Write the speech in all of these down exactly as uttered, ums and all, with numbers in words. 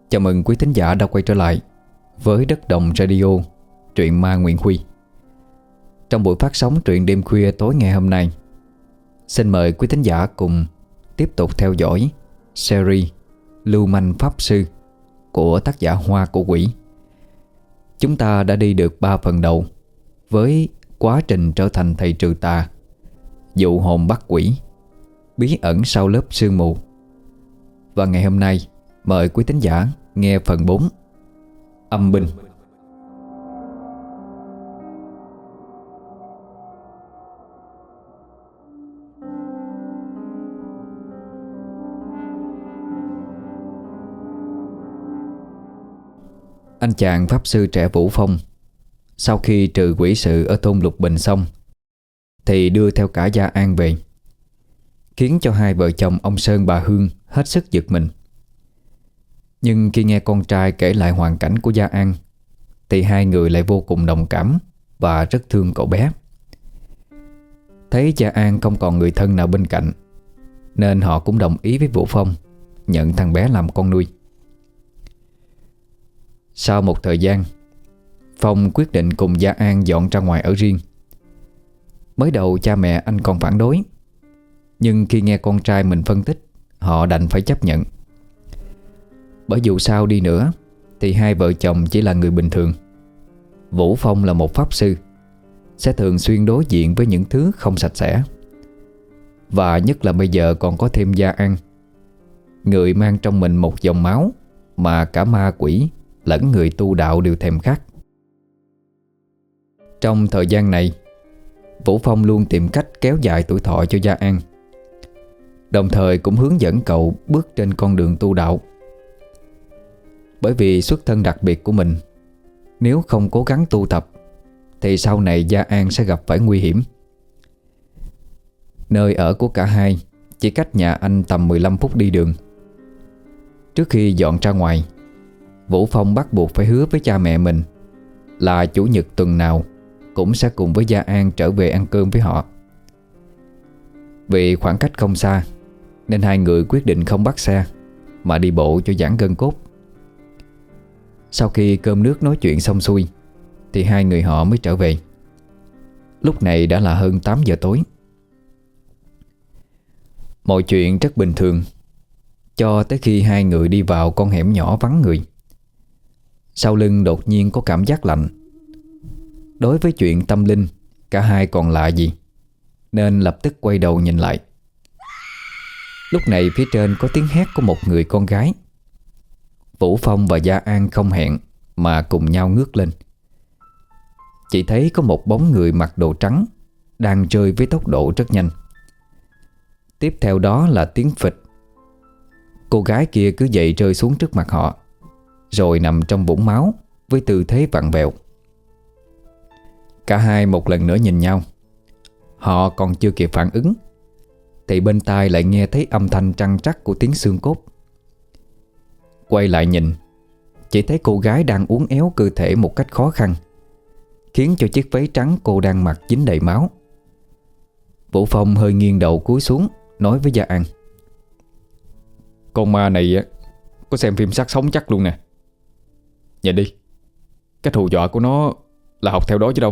Chào mừng quý thính giả đã quay trở lại với Đất Đồng Radio, truyện ma Nguyễn Huy. Trong buổi phát sóng truyện đêm khuya tối ngày hôm nay, xin mời quý thính giả cùng tiếp tục theo dõi series Lưu Manh Pháp Sư của tác giả Hoa của Quỷ. Chúng ta đã đi được ba phần đầu với quá trình trở thành thầy trừ tà, dụ hồn bắt quỷ, bí ẩn sau lớp sương mù. Và ngày hôm nay mời quý thính giả nghe phần bốn, Âm binh. Anh chàng pháp sư trẻ Vũ Phong sau khi trừ quỷ sự ở thôn Lục Bình xong thì đưa theo cả Gia An về, khiến cho hai vợ chồng ông Sơn bà Hương hết sức giật mình. Nhưng khi nghe con trai kể lại hoàn cảnh của Gia An thì hai người lại vô cùng đồng cảm và rất thương cậu bé. Thấy Gia An không còn người thân nào bên cạnh, nên họ cũng đồng ý với Vũ Phong nhận thằng bé làm con nuôi. Sau một thời gian, Phong quyết định cùng Gia An dọn ra ngoài ở riêng. Mới đầu cha mẹ anh còn phản đối, nhưng khi nghe con trai mình phân tích, họ đành phải chấp nhận. Bởi dù sao đi nữa thì hai vợ chồng chỉ là người bình thường. Vũ Phong là một pháp sư, sẽ thường xuyên đối diện với những thứ không sạch sẽ. Và nhất là bây giờ còn có thêm Gia An, người mang trong mình một dòng máu mà cả ma quỷ lẫn người tu đạo đều thèm khát. Trong thời gian này, Vũ Phong luôn tìm cách kéo dài tuổi thọ cho Gia An, đồng thời cũng hướng dẫn cậu bước trên con đường tu đạo. Bởi vì xuất thân đặc biệt của mình, nếu không cố gắng tu tập thì sau này Gia An sẽ gặp phải nguy hiểm. Nơi ở của cả hai chỉ cách nhà anh tầm mười lăm phút đi đường. Trước khi dọn ra ngoài, Vũ Phong bắt buộc phải hứa với cha mẹ mình là chủ nhật tuần nào cũng sẽ cùng với Gia An trở về ăn cơm với họ. Vì khoảng cách không xa nên hai người quyết định không bắt xe mà đi bộ cho giãn gân cốt. Sau khi cơm nước nói chuyện xong xuôi thì hai người họ mới trở về. Lúc này đã là hơn tám giờ tối. Mọi chuyện rất bình thường cho tới khi hai người đi vào con hẻm nhỏ vắng người. Sau lưng đột nhiên có cảm giác lạnh. Đối với chuyện tâm linh, cả hai còn lạ gì, nên lập tức quay đầu nhìn lại. Lúc này phía trên có tiếng hét của một người con gái. Vũ Phong và Gia An không hẹn mà cùng nhau ngước lên. Chỉ thấy có một bóng người mặc đồ trắng đang rơi với tốc độ rất nhanh. Tiếp theo đó là tiếng phịch. Cô gái kia cứ dậy rơi xuống trước mặt họ, rồi nằm trong vũng máu với tư thế vặn vẹo. Cả hai một lần nữa nhìn nhau. Họ còn chưa kịp phản ứng thì bên tai lại nghe thấy âm thanh trăng trắc của tiếng xương cốt. Quay lại nhìn, chỉ thấy cô gái đang uốn éo cơ thể một cách khó khăn, khiến cho chiếc váy trắng cô đang mặc dính đầy máu. Vũ Phong hơi nghiêng đầu cúi xuống, nói với Gia An: "Con ma này có xem phim xác sống chắc luôn nè. Nhìn đi, cách hù dọa của nó là học theo đó chứ đâu."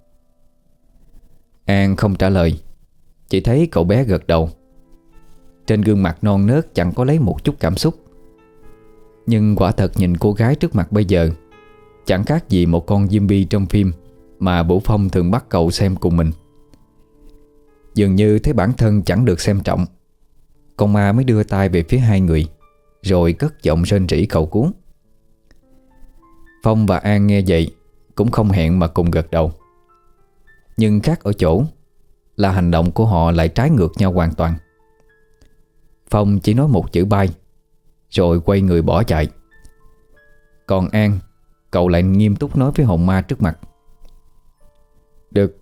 An không trả lời, chỉ thấy cậu bé gật đầu. Trên gương mặt non nớt chẳng có lấy một chút cảm xúc. Nhưng quả thật nhìn cô gái trước mặt bây giờ chẳng khác gì một con zombie trong phim mà Vũ Phong thường bắt cậu xem cùng mình. Dường như thấy bản thân chẳng được xem trọng, con ma mới đưa tay về phía hai người, rồi cất giọng rên rỉ cầu cứu. Phong và An nghe vậy cũng không hẹn mà cùng gật đầu. Nhưng khác ở chỗ là hành động của họ lại trái ngược nhau hoàn toàn. Phong chỉ nói một chữ bye, rồi quay người bỏ chạy. Còn An, cậu lại nghiêm túc nói với hồn ma trước mặt: "Được."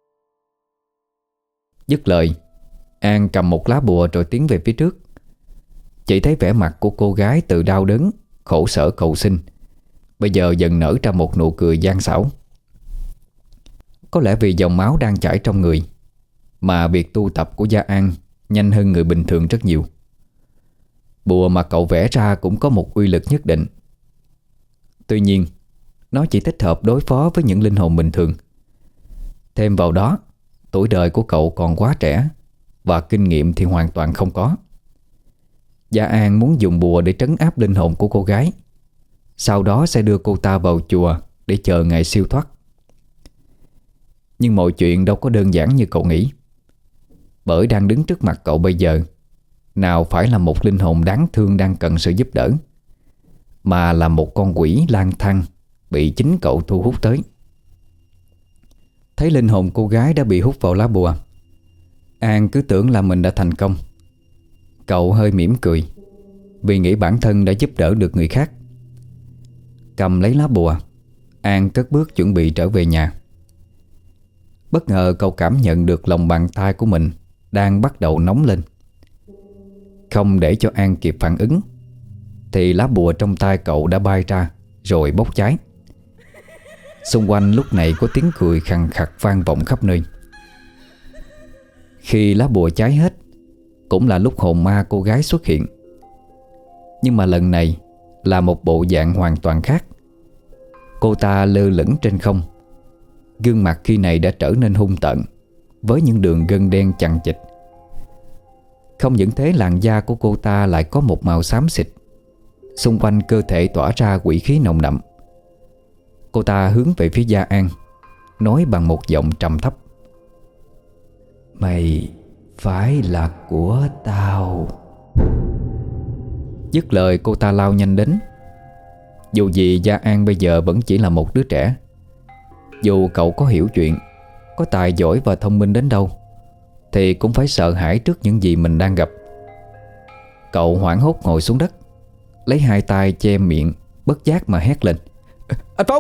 Dứt lời, An cầm một lá bùa rồi tiến về phía trước. Chỉ thấy vẻ mặt của cô gái từ đau đớn, khổ sở cầu xin bây giờ dần nở ra một nụ cười gian xảo. Có lẽ vì dòng máu đang chảy trong người mà việc tu tập của Gia An nhanh hơn người bình thường rất nhiều. Bùa mà cậu vẽ ra cũng có một uy lực nhất định, Tuy nhiên, nó chỉ thích hợp đối phó với những linh hồn bình thường. Thêm vào đó, tuổi đời của cậu còn quá trẻ và kinh nghiệm thì hoàn toàn không có. Gia An muốn dùng bùa để trấn áp linh hồn của cô gái, sau đó sẽ đưa cô ta vào chùa để chờ ngày siêu thoát. Nhưng mọi chuyện đâu có đơn giản như cậu nghĩ. Bởi đang đứng trước mặt cậu bây giờ nào phải là một linh hồn đáng thương đang cần sự giúp đỡ, mà là một con quỷ lang thang bị chính cậu thu hút tới. Thấy linh hồn cô gái đã bị hút vào lá bùa, An cứ tưởng là mình đã thành công. Cậu hơi mỉm cười vì nghĩ bản thân đã giúp đỡ được người khác. Cầm lấy lá bùa, An cất bước chuẩn bị trở về nhà. Bất ngờ cậu cảm nhận được lòng bàn tay của mình đang bắt đầu nóng lên. Không để cho An kịp phản ứng thì lá bùa trong tay cậu đã bay ra rồi bốc cháy. Xung quanh lúc này có tiếng cười khàn khặt vang vọng khắp nơi. Khi lá bùa cháy hết cũng là lúc hồn ma cô gái xuất hiện. Nhưng mà lần này là một bộ dạng hoàn toàn khác. Cô ta lơ lửng trên không. Gương mặt khi này đã trở nên hung tợn, với những đường gân đen chằng chịt. Không những thế, làn da của cô ta lại có một màu xám xịt. Xung quanh cơ thể tỏa ra quỷ khí nồng đậm. Cô ta hướng về phía Gia An, nói bằng một giọng trầm thấp: "Mày phải là của tao." Dứt lời cô ta lao nhanh đến. Dù gì Gia An bây giờ vẫn chỉ là một đứa trẻ. Dù cậu có hiểu chuyện, có tài giỏi và thông minh đến đâu, thì cũng phải sợ hãi trước những gì mình đang gặp. Cậu hoảng hốt ngồi xuống đất, lấy hai tay che miệng, bất giác mà hét lên: "Anh Phong!"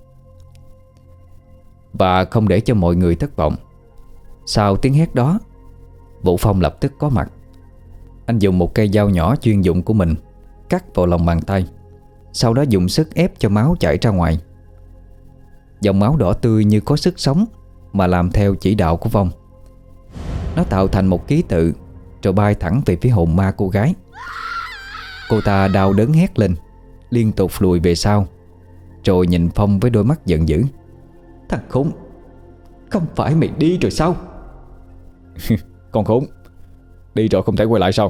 Và không để cho mọi người thất vọng, sau tiếng hét đó, Vũ Phong lập tức có mặt. Anh dùng một cây dao nhỏ chuyên dụng của mình cắt vào lòng bàn tay, sau đó dùng sức ép cho máu chảy ra ngoài. Dòng máu đỏ tươi như có sức sống mà làm theo chỉ đạo của Phong. Nó tạo thành một ký tự rồi bay thẳng về phía hồn ma cô gái. Cô ta đau đớn hét lên, liên tục lùi về sau, rồi nhìn Phong với đôi mắt giận dữ: "Thằng khốn, không phải mày đi rồi sao?" "Con khốn, đi rồi không thể quay lại sao?"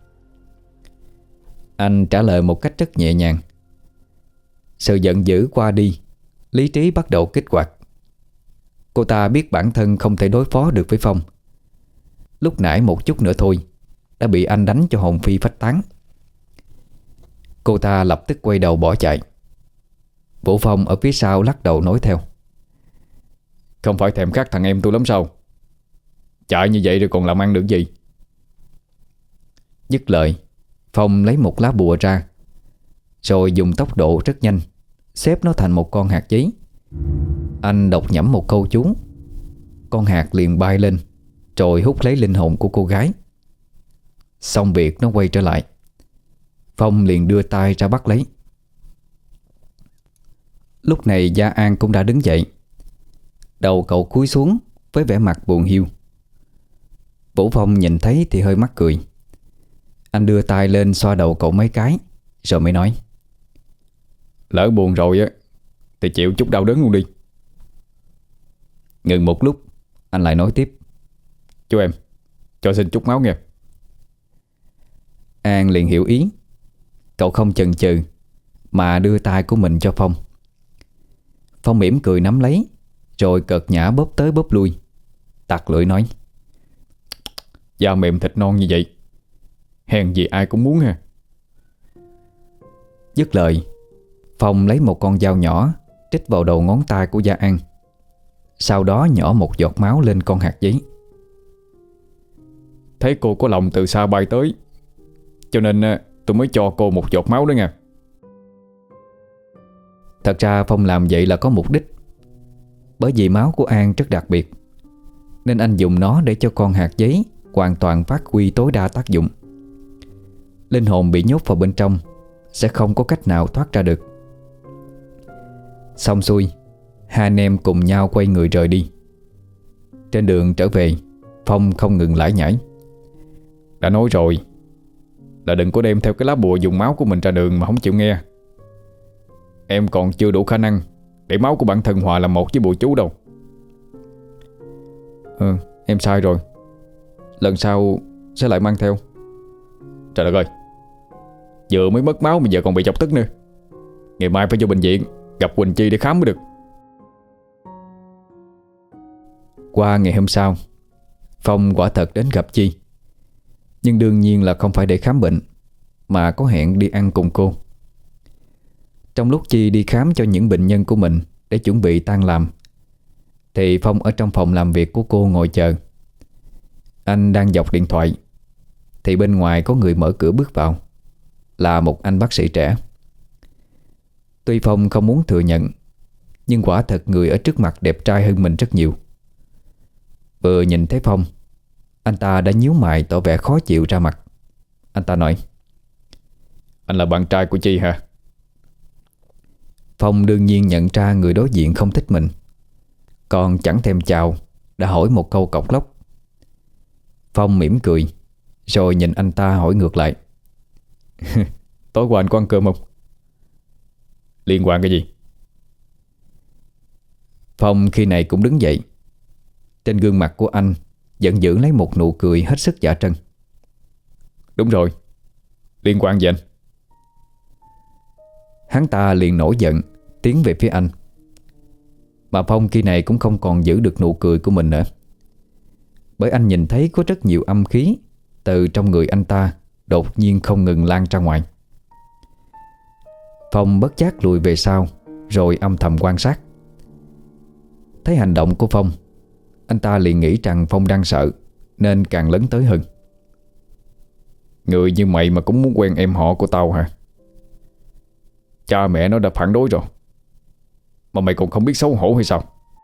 Anh trả lời một cách rất nhẹ nhàng. Sự giận dữ qua đi, lý trí bắt đầu kích hoạt. Cô ta biết bản thân không thể đối phó được với Phong. Lúc nãy một chút nữa thôi đã bị anh đánh cho hồn phi phách tán. Cô ta lập tức quay đầu bỏ chạy. Vũ Phong ở phía sau lắc đầu nói theo: "Không phải thèm khát thằng em tôi lắm sao? Chạy như vậy rồi còn làm ăn được gì?" Dứt lời, Phong lấy một lá bùa ra, rồi dùng tốc độ rất nhanh xếp nó thành một con hạt giấy. Anh đọc nhẩm một câu chú, con hạt liền bay lên, rồi hút lấy linh hồn của cô gái. Xong việc nó quay trở lại. Phong liền đưa tay ra bắt lấy. Lúc này Gia An cũng đã đứng dậy. Đầu cậu cúi xuống với vẻ mặt buồn hiu. Vũ Phong nhìn thấy thì hơi mắc cười. Anh đưa tay lên xoa đầu cậu mấy cái, rồi mới nói: "Lỡ buồn rồi á thì chịu chút đau đớn luôn đi." Ngừng một lúc, anh lại nói tiếp: "Chú em, cho xin chút máu nghe." An liền hiểu ý. Cậu không chần chừ mà đưa tay của mình cho Phong. Phong mỉm cười nắm lấy, rồi cợt nhã bóp tới bóp lui, tặc lưỡi nói: "Da mềm thịt non như vậy, hèn gì ai cũng muốn ha." Dứt lời, Phong lấy một con dao nhỏ trích vào đầu ngón tay của Gia An, sau đó nhỏ một giọt máu lên con hạt giấy. "Thấy cô có lòng từ xa bay tới, cho nên tôi mới cho cô một giọt máu đó nha." Thật ra Phong làm vậy là có mục đích. Bởi vì máu của An rất đặc biệt, nên anh dùng nó để cho con hạt giấy hoàn toàn phát huy tối đa tác dụng. Linh hồn bị nhốt vào bên trong sẽ không có cách nào thoát ra được. Xong xuôi, hai anh em cùng nhau quay người rời đi. Trên đường trở về, Phong không ngừng lải nhải: "Đã nói rồi là đừng có đem theo cái lá bùa dùng máu của mình ra đường mà không chịu nghe. Em còn chưa đủ khả năng để máu của bản thân hòa làm một với bùa chú đâu. Ừ, em sai rồi. Lần sau sẽ lại mang theo. Trời đất ơi, vừa mới mất máu mà giờ còn bị chọc tức nữa. Ngày mai phải vô bệnh viện gặp Quỳnh Chi để khám mới được. Qua ngày hôm sau, Phong quả thật đến gặp Chi. Nhưng đương nhiên là không phải để khám bệnh, mà có hẹn đi ăn cùng cô. Trong lúc Chi đi khám cho những bệnh nhân của mình để chuẩn bị tan làm, thì Phong ở trong phòng làm việc của cô ngồi chờ. Anh đang dọc điện thoại thì bên ngoài có người mở cửa bước vào. Là một anh bác sĩ trẻ. Tuy Phong không muốn thừa nhận, nhưng quả thật người ở trước mặt đẹp trai hơn mình rất nhiều. Vừa nhìn thấy Phong, anh ta đã nhíu mày tỏ vẻ khó chịu ra mặt. Anh ta nói: Anh là bạn trai của Chi hả? Phong đương nhiên nhận ra người đối diện không thích mình, còn chẳng thèm chào đã hỏi một câu cộc lốc. Phong mỉm cười, rồi nhìn anh ta hỏi ngược lại: Tối qua anh có ăn cơm không? Liên quan cái gì? Phong khi này cũng đứng dậy. Trên gương mặt của anh vẫn giữ lấy một nụ cười hết sức giả trân. Đúng rồi, liên quan gì anh? Hắn ta liền nổi giận, tiến về phía anh. Mà Phong khi này cũng không còn giữ được nụ cười của mình nữa, bởi anh nhìn thấy có rất nhiều âm khí từ trong người anh ta đột nhiên không ngừng lan ra ngoài. Phong bất giác lùi về sau, rồi âm thầm quan sát. Thấy hành động của Phong, anh ta liền nghĩ rằng Phong đang sợ, nên càng lấn tới hơn. Người như mày mà cũng muốn quen em họ của tao hả? Cha mẹ nó đã phản đối rồi, mà mày còn không biết xấu hổ hay sao?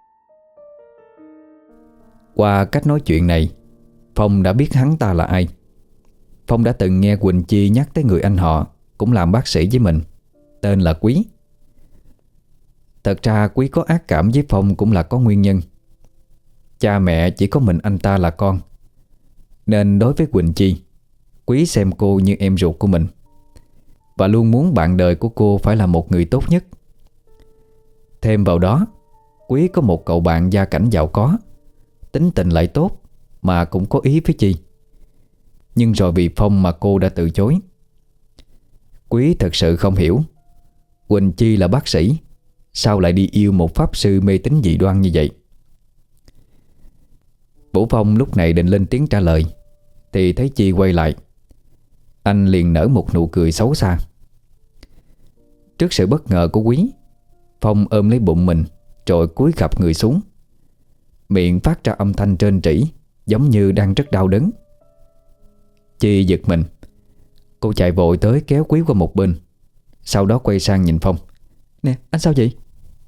Qua cách nói chuyện này, Phong đã biết hắn ta là ai. Phong đã từng nghe Quỳnh Chi nhắc tới người anh họ cũng làm bác sĩ với mình, tên là Quý. Thật ra Quý có ác cảm với Phong cũng là có nguyên nhân. Cha mẹ chỉ có mình anh ta là con, nên đối với Quỳnh Chi, Quý xem cô như em ruột của mình, và luôn muốn bạn đời của cô phải là một người tốt nhất. Thêm vào đó, Quý có một cậu bạn gia cảnh giàu có, tính tình lại tốt, mà cũng có ý với Chi. Nhưng rồi vì Phong mà cô đã từ chối. Quý thật sự không hiểu Quỳnh Chi là bác sĩ, sao lại đi yêu một pháp sư mê tín dị đoan như vậy. Vũ Phong lúc này định lên tiếng trả lời, thì thấy Chi quay lại. Anh liền nở một nụ cười xấu xa. Trước sự bất ngờ của Quý, Phong ôm lấy bụng mình, rồi cúi gập người xuống, miệng phát ra âm thanh rên rỉ, giống như đang rất đau đớn. Chi giật mình. Cô chạy vội tới kéo Quý qua một bên, sau đó quay sang nhìn Phong. Nè, anh sao vậy?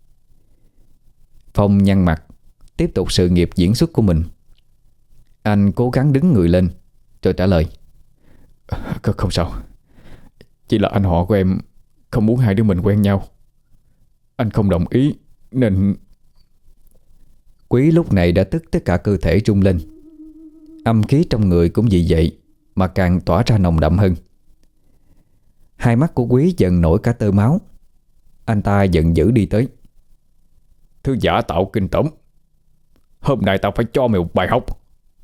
Phong nhăn mặt, tiếp tục sự nghiệp diễn xuất của mình. Anh cố gắng đứng người lên, rồi trả lời: Không, không sao. Chỉ là anh họ của em không muốn hai đứa mình quen nhau. Anh không đồng ý nên... Quý lúc này đã tức tất cả cơ thể rung lên. Âm khí trong người cũng vì vậy mà càng tỏa ra nồng đậm hơn. Hai mắt của Quý dần nổi cả tơ máu. Anh ta giận dữ đi tới. Thứ giả tạo kinh tởm, hôm nay tao phải cho mày một bài học.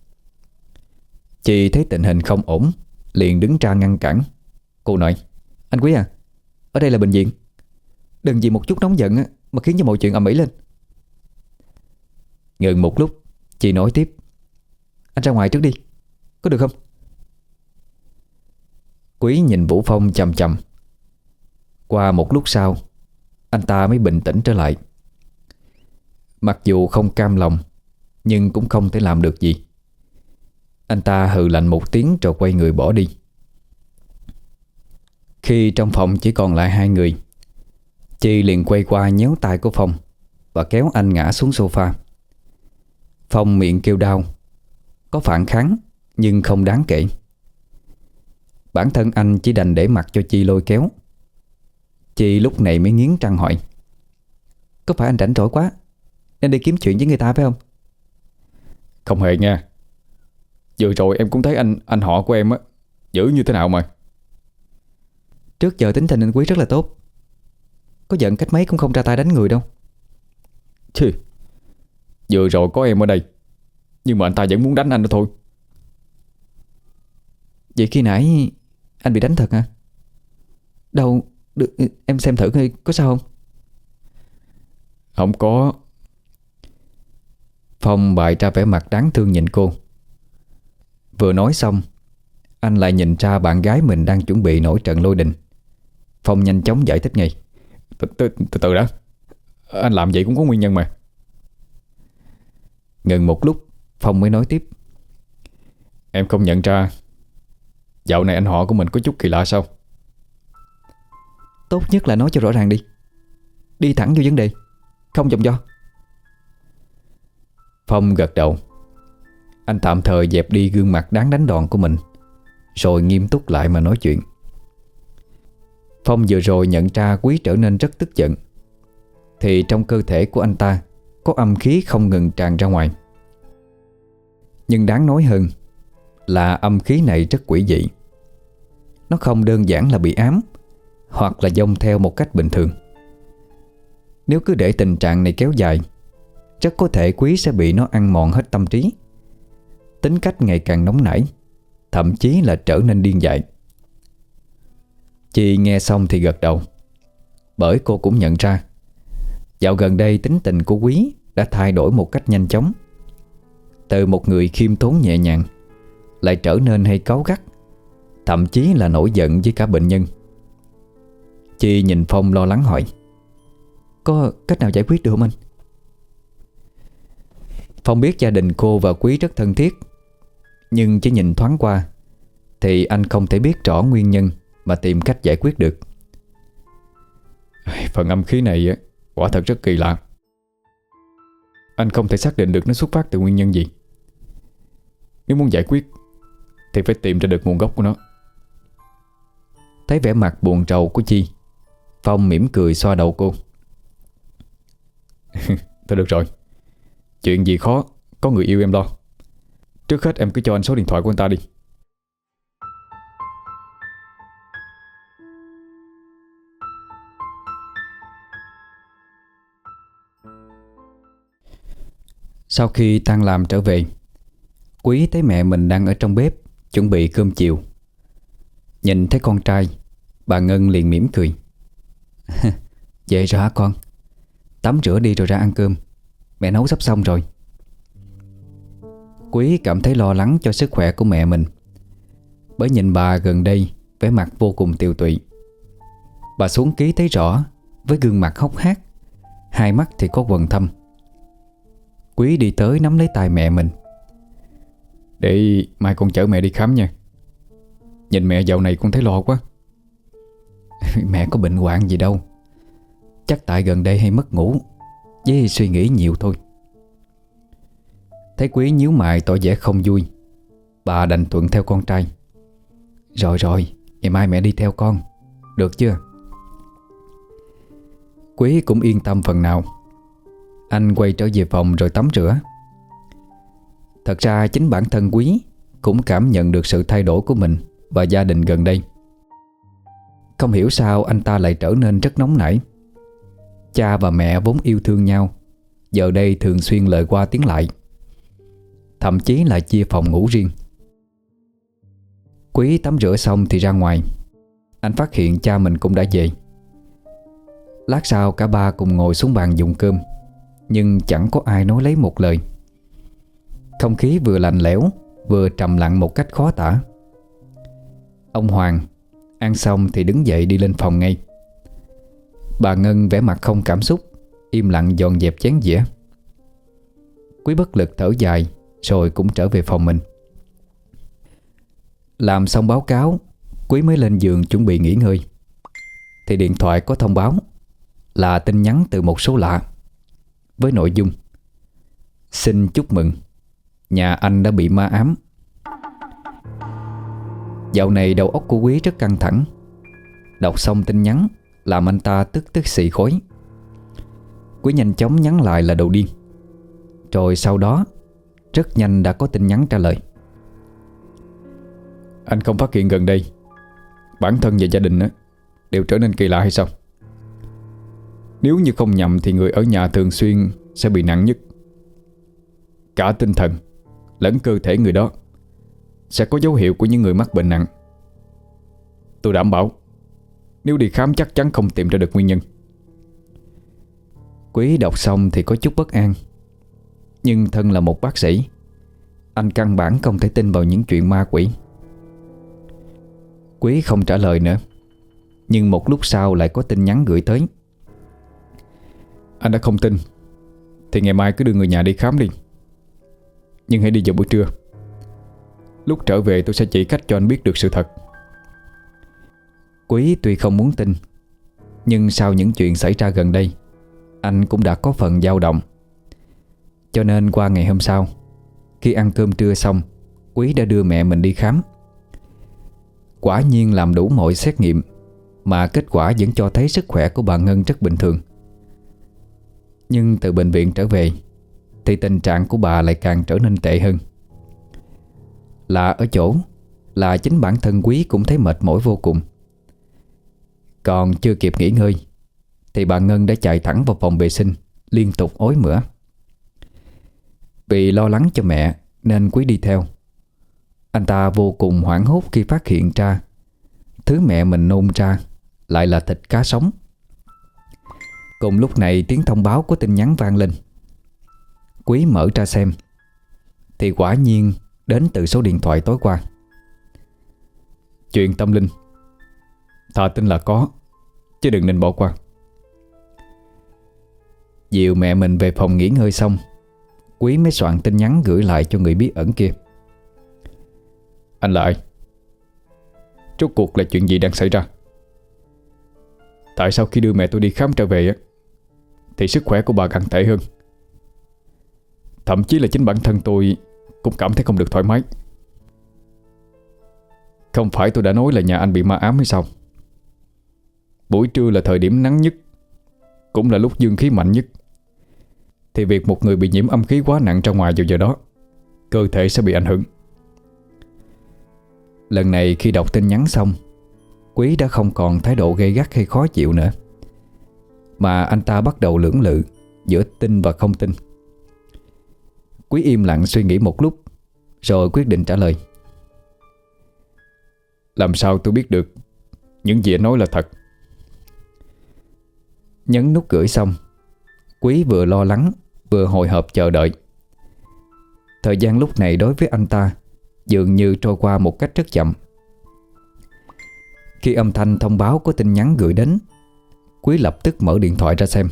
Chị thấy tình hình không ổn, liền đứng ra ngăn cản. Cô nói: Anh Quý à, ở đây là bệnh viện, đừng vì một chút nóng giận mà khiến cho mọi chuyện ầm ĩ lên. Ngừng một lúc, chị nói tiếp: Anh ra ngoài trước đi, có được không? Quý nhìn Vũ Phong chằm chằm. Qua một lúc sau, anh ta mới bình tĩnh trở lại. Mặc dù không cam lòng, nhưng cũng không thể làm được gì. Anh ta hừ lạnh một tiếng rồi quay người bỏ đi. Khi trong phòng chỉ còn lại hai người, Chi liền quay qua nhéo tay của Phong và kéo anh ngã xuống sofa. Phong miệng kêu đau, có phản kháng nhưng không đáng kể. Bản thân anh chỉ đành để mặc cho Chi lôi kéo. Chi lúc này mới nghiến răng hỏi: Có phải anh rảnh rỗi quá nên đi kiếm chuyện với người ta phải không? Không hề nha. Vừa rồi em cũng thấy anh anh họ của em á dữ như thế nào mà. Trước giờ tính tình anh Quý rất là tốt. có giận cách mấy cũng không ra tay đánh người đâu. Chứ vừa rồi có em ở đây, nhưng mà anh ta vẫn muốn đánh anh đó thôi. Vậy khi nãy anh bị đánh thật hả? Đâu được, em xem thử coi có sao không? Không có. Phong bày ra vẻ mặt đáng thương nhìn cô. Vừa nói xong, anh lại nhìn ra bạn gái mình đang chuẩn bị nổi trận lôi đình. Phong nhanh chóng giải thích ngay. Từ từ, từ từ đã. Anh làm vậy cũng có nguyên nhân mà. Ngừng một lúc, Phong mới nói tiếp. Em không nhận ra dạo này anh họ của mình có chút kỳ lạ sao? Tốt nhất là nói cho rõ ràng đi. Đi thẳng vô vấn đề, không vòng vo. Phong gật đầu. Anh tạm thời dẹp đi gương mặt đáng đánh đòn của mình, rồi nghiêm túc lại mà nói chuyện. Phong vừa rồi nhận ra Quý trở nên rất tức giận, thì trong cơ thể của anh ta có âm khí không ngừng tràn ra ngoài. Nhưng đáng nói hơn là âm khí này rất quỷ dị. Nó không đơn giản là bị ám hoặc là dông theo một cách bình thường. Nếu cứ để tình trạng này kéo dài, rất có thể Quý sẽ bị nó ăn mòn hết tâm trí, tính cách ngày càng nóng nảy, thậm chí là trở nên điên dại. Chị nghe xong thì gật đầu, bởi cô cũng nhận ra dạo gần đây tính tình của Quý đã thay đổi một cách nhanh chóng. Từ một người khiêm tốn nhẹ nhàng lại trở nên hay cáu gắt, thậm chí là nổi giận với cả bệnh nhân. Chị nhìn Phong lo lắng hỏi. Có cách nào giải quyết được không anh? Phong biết gia đình cô và Quý rất thân thiết, nhưng chỉ nhìn thoáng qua thì anh không thể biết rõ nguyên nhân mà tìm cách giải quyết được. Phần âm khí này quả thật rất kỳ lạ. Anh không thể xác định được nó xuất phát từ nguyên nhân gì. Nếu muốn giải quyết thì phải tìm ra được nguồn gốc của nó. Thấy vẻ mặt buồn rầu của Chi, Phong mỉm cười xoa đầu cô. Thôi được rồi, chuyện gì khó có người yêu em lo. Trước hết em cứ cho anh số điện thoại của anh ta đi. Sau khi tan làm trở về, Quý thấy mẹ mình đang ở trong bếp chuẩn bị cơm chiều. Nhìn thấy con trai, bà Ngân liền mỉm cười. Về rồi hả con? Tắm rửa đi rồi ra ăn cơm, mẹ nấu sắp xong rồi. Quý cảm thấy lo lắng cho sức khỏe của mẹ mình, bởi nhìn bà gần đây vẻ mặt vô cùng tiều tụy. Bà xuống ký thấy rõ, với gương mặt hốc hác, hai mắt thì có quầng thâm. Quý đi tới nắm lấy tay mẹ mình. Để mai con chở mẹ đi khám nha. Nhìn mẹ dạo này con thấy lo quá. Mẹ có bệnh hoạn gì đâu, chắc tại gần đây hay mất ngủ với suy nghĩ nhiều thôi. Thấy Quý nhíu mày tỏ vẻ không vui, bà đành thuận theo con trai. Rồi rồi, ngày mai mẹ đi theo con, được chưa? Quý cũng yên tâm phần nào. Anh quay trở về phòng rồi tắm rửa. Thật ra chính bản thân Quý cũng cảm nhận được sự thay đổi của mình và gia đình gần đây. Không hiểu sao anh ta lại trở nên rất nóng nảy. Cha và mẹ vốn yêu thương nhau, giờ đây thường xuyên lời qua tiếng lại, thậm chí là chia phòng ngủ riêng. Quý tắm rửa xong thì ra ngoài. Anh phát hiện cha mình cũng đã về. Lát sau cả ba cùng ngồi xuống bàn dùng cơm, nhưng chẳng có ai nói lấy một lời. Không khí vừa lạnh lẽo vừa trầm lặng một cách khó tả. Ông Hoàng ăn xong thì đứng dậy đi lên phòng ngay. Bà Ngân vẻ mặt không cảm xúc, im lặng dọn dẹp chén dĩa. Quý bất lực thở dài, rồi cũng trở về phòng mình. Làm xong báo cáo, Quý mới lên giường chuẩn bị nghỉ ngơi, thì điện thoại có thông báo là tin nhắn từ một số lạ, với nội dung: xin chúc mừng, nhà anh đã bị ma ám. Dạo này đầu óc của Quý rất căng thẳng. Đọc xong tin nhắn làm anh ta tức tức xì khói. Quý nhanh chóng nhắn lại là đồ điên. Rồi sau đó rất nhanh đã có tin nhắn trả lời: anh không phát hiện gần đây bản thân và gia đình đều trở nên kỳ lạ hay sao? Nếu như không nhầm thì người ở nhà thường xuyên sẽ bị nặng nhất. Cả tinh thần lẫn cơ thể người đó sẽ có dấu hiệu của những người mắc bệnh nặng. Tôi đảm bảo nếu đi khám chắc chắn không tìm ra được nguyên nhân. Quý đọc xong thì có chút bất an. Nhưng thân là một bác sĩ, anh căn bản không thể tin vào những chuyện ma quỷ. Quý không trả lời nữa. Nhưng một lúc sau lại có tin nhắn gửi tới. Anh đã không tin thì ngày mai cứ đưa người nhà đi khám đi. Nhưng hãy đi vào buổi trưa. Lúc trở về tôi sẽ chỉ cách cho anh biết được sự thật. Quý tuy không muốn tin, nhưng sau những chuyện xảy ra gần đây, anh cũng đã có phần dao động. Cho nên qua ngày hôm sau, khi ăn cơm trưa xong, Quý đã đưa mẹ mình đi khám. Quả nhiên làm đủ mọi xét nghiệm, mà kết quả vẫn cho thấy sức khỏe của bà Ngân rất bình thường. Nhưng từ bệnh viện trở về thì tình trạng của bà lại càng trở nên tệ hơn. Lạ ở chỗ là chính bản thân Quý cũng thấy mệt mỏi vô cùng. Còn chưa kịp nghỉ ngơi thì bà Ngân đã chạy thẳng vào phòng vệ sinh, liên tục ói mửa. Vì lo lắng cho mẹ nên Quý đi theo. Anh ta vô cùng hoảng hốt khi phát hiện ra thứ mẹ mình nôn ra lại là thịt cá sống. Cùng lúc này tiếng thông báo của tin nhắn vang lên. Quý mở ra xem thì quả nhiên đến từ số điện thoại tối qua. Chuyện tâm linh, thà tin là có, chứ đừng nên bỏ qua. Dìu mẹ mình về phòng nghỉ ngơi xong, Quý mới soạn tin nhắn gửi lại cho người bí ẩn kia. Anh là ai? Rốt cuộc là chuyện gì đang xảy ra? Tại sao khi đưa mẹ tôi đi khám trở về á thì sức khỏe của bà càng tệ hơn? Thậm chí là chính bản thân tôi cũng cảm thấy không được thoải mái. Không phải tôi đã nói là nhà anh bị ma ám hay sao? Buổi trưa là thời điểm nắng nhất, cũng là lúc dương khí mạnh nhất, thì việc một người bị nhiễm âm khí quá nặng ra ngoài vào giờ đó, cơ thể sẽ bị ảnh hưởng. Lần này khi đọc tin nhắn xong, Quý đã không còn thái độ gay gắt hay khó chịu nữa, mà anh ta bắt đầu lưỡng lự giữa tin và không tin. Quý im lặng suy nghĩ một lúc, rồi quyết định trả lời. Làm sao tôi biết được những gì anh nói là thật? Nhấn nút gửi xong, Quý vừa lo lắng vừa hồi hộp chờ đợi. Thời gian lúc này đối với anh ta dường như trôi qua một cách rất chậm. Khi âm thanh thông báo của tin nhắn gửi đến, Quý lập tức mở điện thoại ra xem.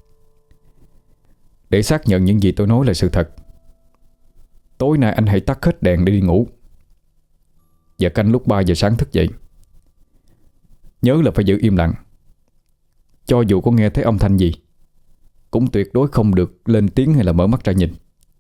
Để xác nhận những gì tôi nói là sự thật, tối nay anh hãy tắt hết đèn để đi ngủ, và canh lúc ba giờ sáng thức dậy. Nhớ là phải giữ im lặng. Cho dù có nghe thấy âm thanh gì cũng tuyệt đối không được lên tiếng hay là mở mắt ra nhìn.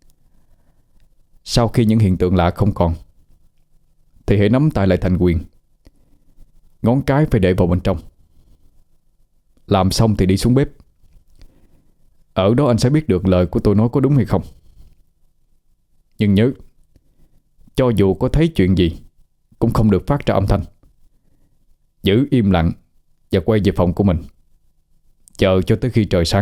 Sau khi những hiện tượng lạ không còn thì hãy nắm tay lại thành quyền, ngón cái phải để vào bên trong. Làm xong thì đi xuống bếp. Ở đó anh sẽ biết được lời của tôi nói có đúng hay không. Nhưng nhớ, cho dù có thấy chuyện gì cũng không được phát ra âm thanh. Giữ im lặng và quay về phòng của mình, chờ cho tới khi trời sáng.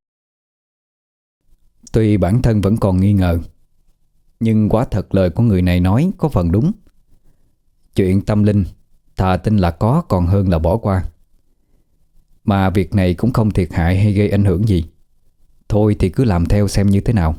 Tuy bản thân vẫn còn nghi ngờ, nhưng quả thật lời của người này nói có phần đúng. Chuyện tâm linh thà tin là có còn hơn là bỏ qua. Mà việc này cũng không thiệt hại hay gây ảnh hưởng gì. Thôi thì cứ làm theo xem như thế nào.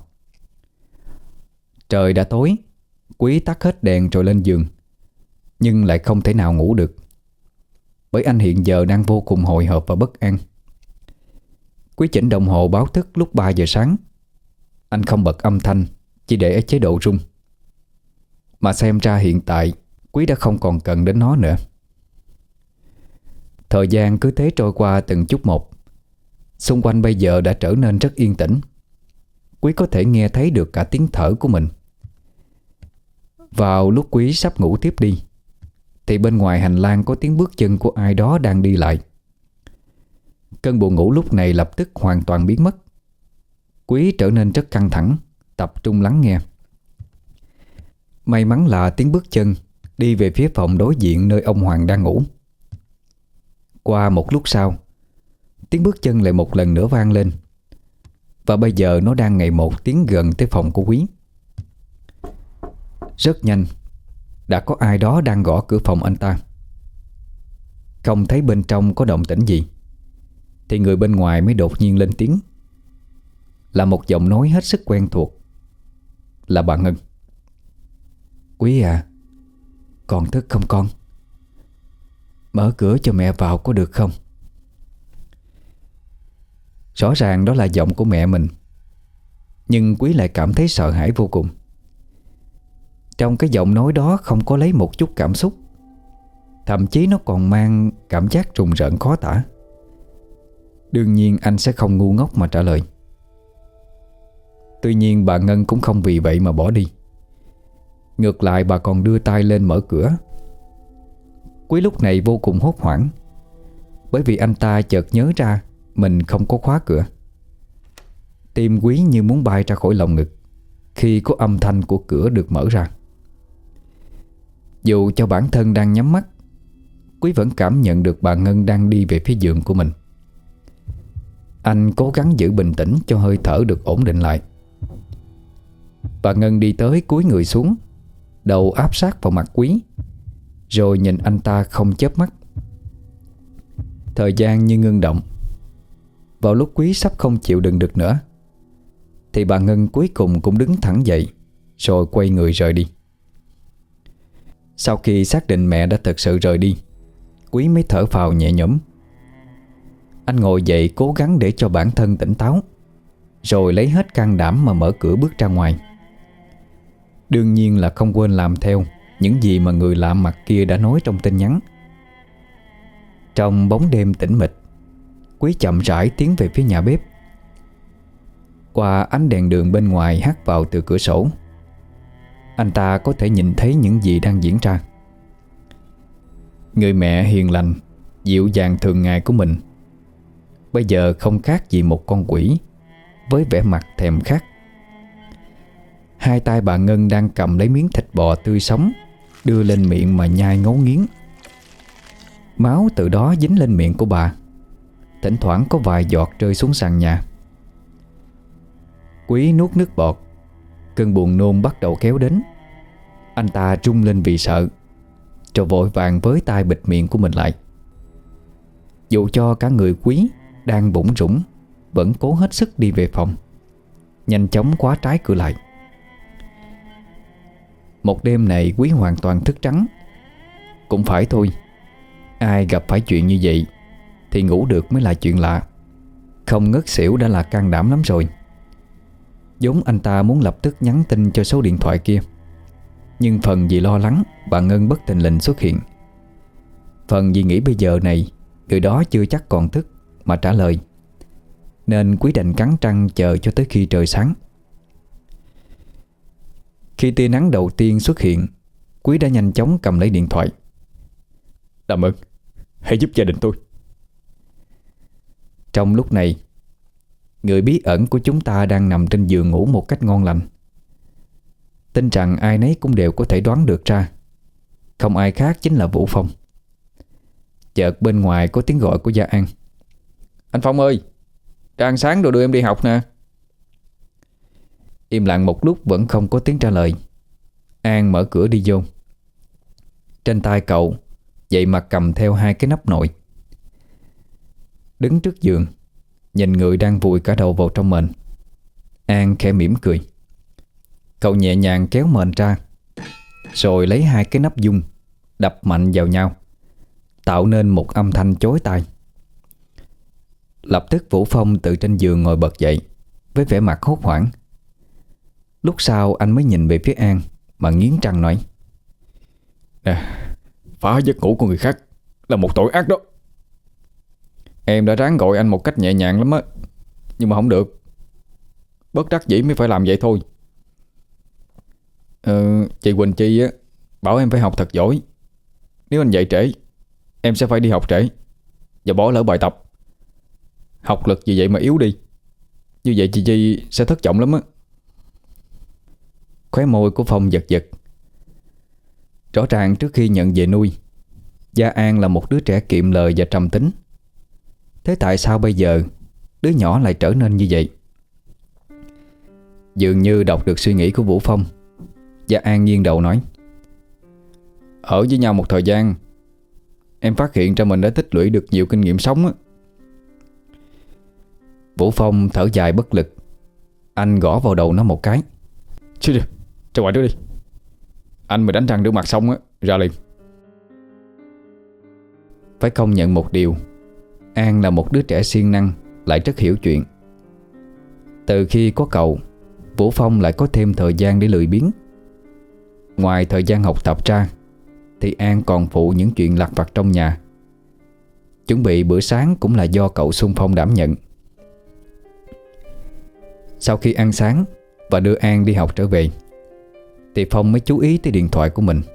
Trời đã tối, Quý tắt hết đèn rồi lên giường. Nhưng lại không thể nào ngủ được, bởi anh hiện giờ đang vô cùng hồi hộp và bất an. Quý chỉnh đồng hồ báo thức lúc ba giờ sáng. Anh không bật âm thanh, chỉ để ở chế độ rung. Mà xem ra hiện tại Quý đã không còn cần đến nó nữa. Thời gian cứ thế trôi qua từng chút một. Xung quanh bây giờ đã trở nên rất yên tĩnh. Quý có thể nghe thấy được cả tiếng thở của mình. Vào lúc Quý sắp ngủ tiếp đi thì bên ngoài hành lang có tiếng bước chân của ai đó đang đi lại. Cơn buồn ngủ lúc này lập tức hoàn toàn biến mất. Quý trở nên rất căng thẳng, tập trung lắng nghe. May mắn là tiếng bước chân đi về phía phòng đối diện nơi ông Hoàng đang ngủ. Qua một lúc sau, Tiếng bước chân lại một lần nữa vang lên. Và bây giờ nó đang ngày một tiến gần tới phòng của Quý. Rất nhanh, đã có ai đó đang gõ cửa phòng anh ta. Không thấy bên trong có động tĩnh gì, thì người bên ngoài mới đột nhiên lên tiếng. Là một giọng nói hết sức quen thuộc. Là bà Ngân. Quý à, còn thức không con? Mở cửa cho mẹ vào có được không? Rõ ràng đó là giọng của mẹ mình, nhưng Quý lại cảm thấy sợ hãi vô cùng. Trong cái giọng nói đó không có lấy một chút cảm xúc, thậm chí nó còn mang cảm giác rùng rợn khó tả. Đương nhiên anh sẽ không ngu ngốc mà trả lời. Tuy nhiên bà Ngân cũng không vì vậy mà bỏ đi. Ngược lại bà còn đưa tay lên mở cửa. Quý lúc này vô cùng hốt hoảng, bởi vì anh ta chợt nhớ ra mình không có khóa cửa. Tim Quý như muốn bay ra khỏi lồng ngực khi có âm thanh của cửa được mở ra. Dù cho bản thân đang nhắm mắt, Quý vẫn cảm nhận được bà Ngân đang đi về phía giường của mình. Anh cố gắng giữ bình tĩnh cho hơi thở được ổn định lại. Bà Ngân đi tới cúi người xuống, đầu áp sát vào mặt Quý, rồi nhìn anh ta không chớp mắt. Thời gian như ngưng động. Vào lúc Quý sắp không chịu đựng được nữa, thì bà Ngân cuối cùng cũng đứng thẳng dậy, rồi quay người rời đi. Sau khi xác định mẹ đã thật sự rời đi, Quý mới thở phào nhẹ nhõm. Anh ngồi dậy cố gắng để cho bản thân tỉnh táo, rồi lấy hết can đảm mà mở cửa bước ra ngoài. Đương nhiên là không quên làm theo những gì mà người lạ mặt kia đã nói trong tin nhắn. Trong bóng đêm tĩnh mịch, Quý chậm rãi tiến về phía nhà bếp. Qua ánh đèn đường bên ngoài hắt vào từ cửa sổ, anh ta có thể nhìn thấy những gì đang diễn ra. Người mẹ hiền lành, dịu dàng thường ngày của mình bây giờ không khác gì một con quỷ với vẻ mặt thèm khát. Hai tay bà Ngân đang cầm lấy miếng thịt bò tươi sống, đưa lên miệng mà nhai ngấu nghiến. Máu từ đó dính lên miệng của bà, thỉnh thoảng có vài giọt rơi xuống sàn nhà. Quý nuốt nước bọt, cơn buồn nôn bắt đầu kéo đến. Anh ta rung lên vì sợ, rồi vội vàng với tay bịt miệng của mình lại. Dù cho cả người Quý đang bủn rủn, vẫn cố hết sức đi về phòng, nhanh chóng khóa trái cửa lại. Một đêm này Quý hoàn toàn thức trắng. Cũng phải thôi, ai gặp phải chuyện như vậy thì ngủ được mới là chuyện lạ. Không ngất xỉu đã là can đảm lắm rồi. Vốn anh ta muốn lập tức nhắn tin cho số điện thoại kia, nhưng phần vì lo lắng bà Ngân bất thình lình xuất hiện, phần vì nghĩ bây giờ này người đó chưa chắc còn thức mà trả lời, nên Quý đành cắn răng chờ cho tới khi trời sáng. Khi tia nắng đầu tiên xuất hiện, Quý đã nhanh chóng cầm lấy điện thoại. Làm ơn, hãy giúp gia đình tôi. Trong lúc này, người bí ẩn của chúng ta đang nằm trên giường ngủ một cách ngon lành. Tin rằng ai nấy cũng đều có thể đoán được ra, không ai khác chính là Vũ Phong. Chợt bên ngoài có tiếng gọi của Gia An. Anh Phong ơi, ra ăn sáng rồi đưa em đi học nè. Im lặng một lúc vẫn không có tiếng trả lời. An mở cửa đi vô. Trên tay cậu vậy mà cầm theo hai cái nắp nồi. Đứng trước giường, nhìn người đang vùi cả đầu vào trong mền, An khẽ mỉm cười. Cậu nhẹ nhàng kéo mền ra, rồi lấy hai cái nắp dung đập mạnh vào nhau, tạo nên một âm thanh chói tai. Lập tức Vũ Phong từ trên giường ngồi bật dậy với vẻ mặt hốt hoảng. Lúc sau anh mới nhìn về phía An mà nghiến răng nói: Nè, phá giấc ngủ của người khác là một tội ác đó. Em đã ráng gọi anh một cách nhẹ nhàng lắm á, nhưng mà không được. Bất đắc dĩ mới phải làm vậy thôi. Ờ, chị Quỳnh Chi á bảo em phải học thật giỏi. Nếu anh dậy trễ, em sẽ phải đi học trễ và bỏ lỡ bài tập. Học lực vì vậy mà yếu đi, như vậy chị Chi sẽ thất vọng lắm á. Khóe môi của Phong giật giật. Rõ ràng trước khi nhận về nuôi, Gia An là một đứa trẻ kiệm lời và trầm tính. Thế tại sao bây giờ đứa nhỏ lại trở nên như vậy? Dường như đọc được suy nghĩ của Vũ Phong, và An nghiêng đầu nói: Ở với nhau một thời gian, em phát hiện ra mình đã tích lũy được nhiều kinh nghiệm sống á. Vũ Phong thở dài bất lực. Anh gõ vào đầu nó một cái. Chứ đi, ra ngoài trước đi. Anh mà đánh răng rửa mặt xong á, ra liền. Phải công nhận một điều, An là một đứa trẻ siêng năng, lại rất hiểu chuyện. Từ khi có cậu, Vũ Phong lại có thêm thời gian để lười biếng. Ngoài thời gian học tập ra, thì An còn phụ những chuyện lặt vặt trong nhà. Chuẩn bị bữa sáng cũng là do cậu xung phong đảm nhận. Sau khi ăn sáng và đưa An đi học trở về, thì Phong mới chú ý tới điện thoại của mình.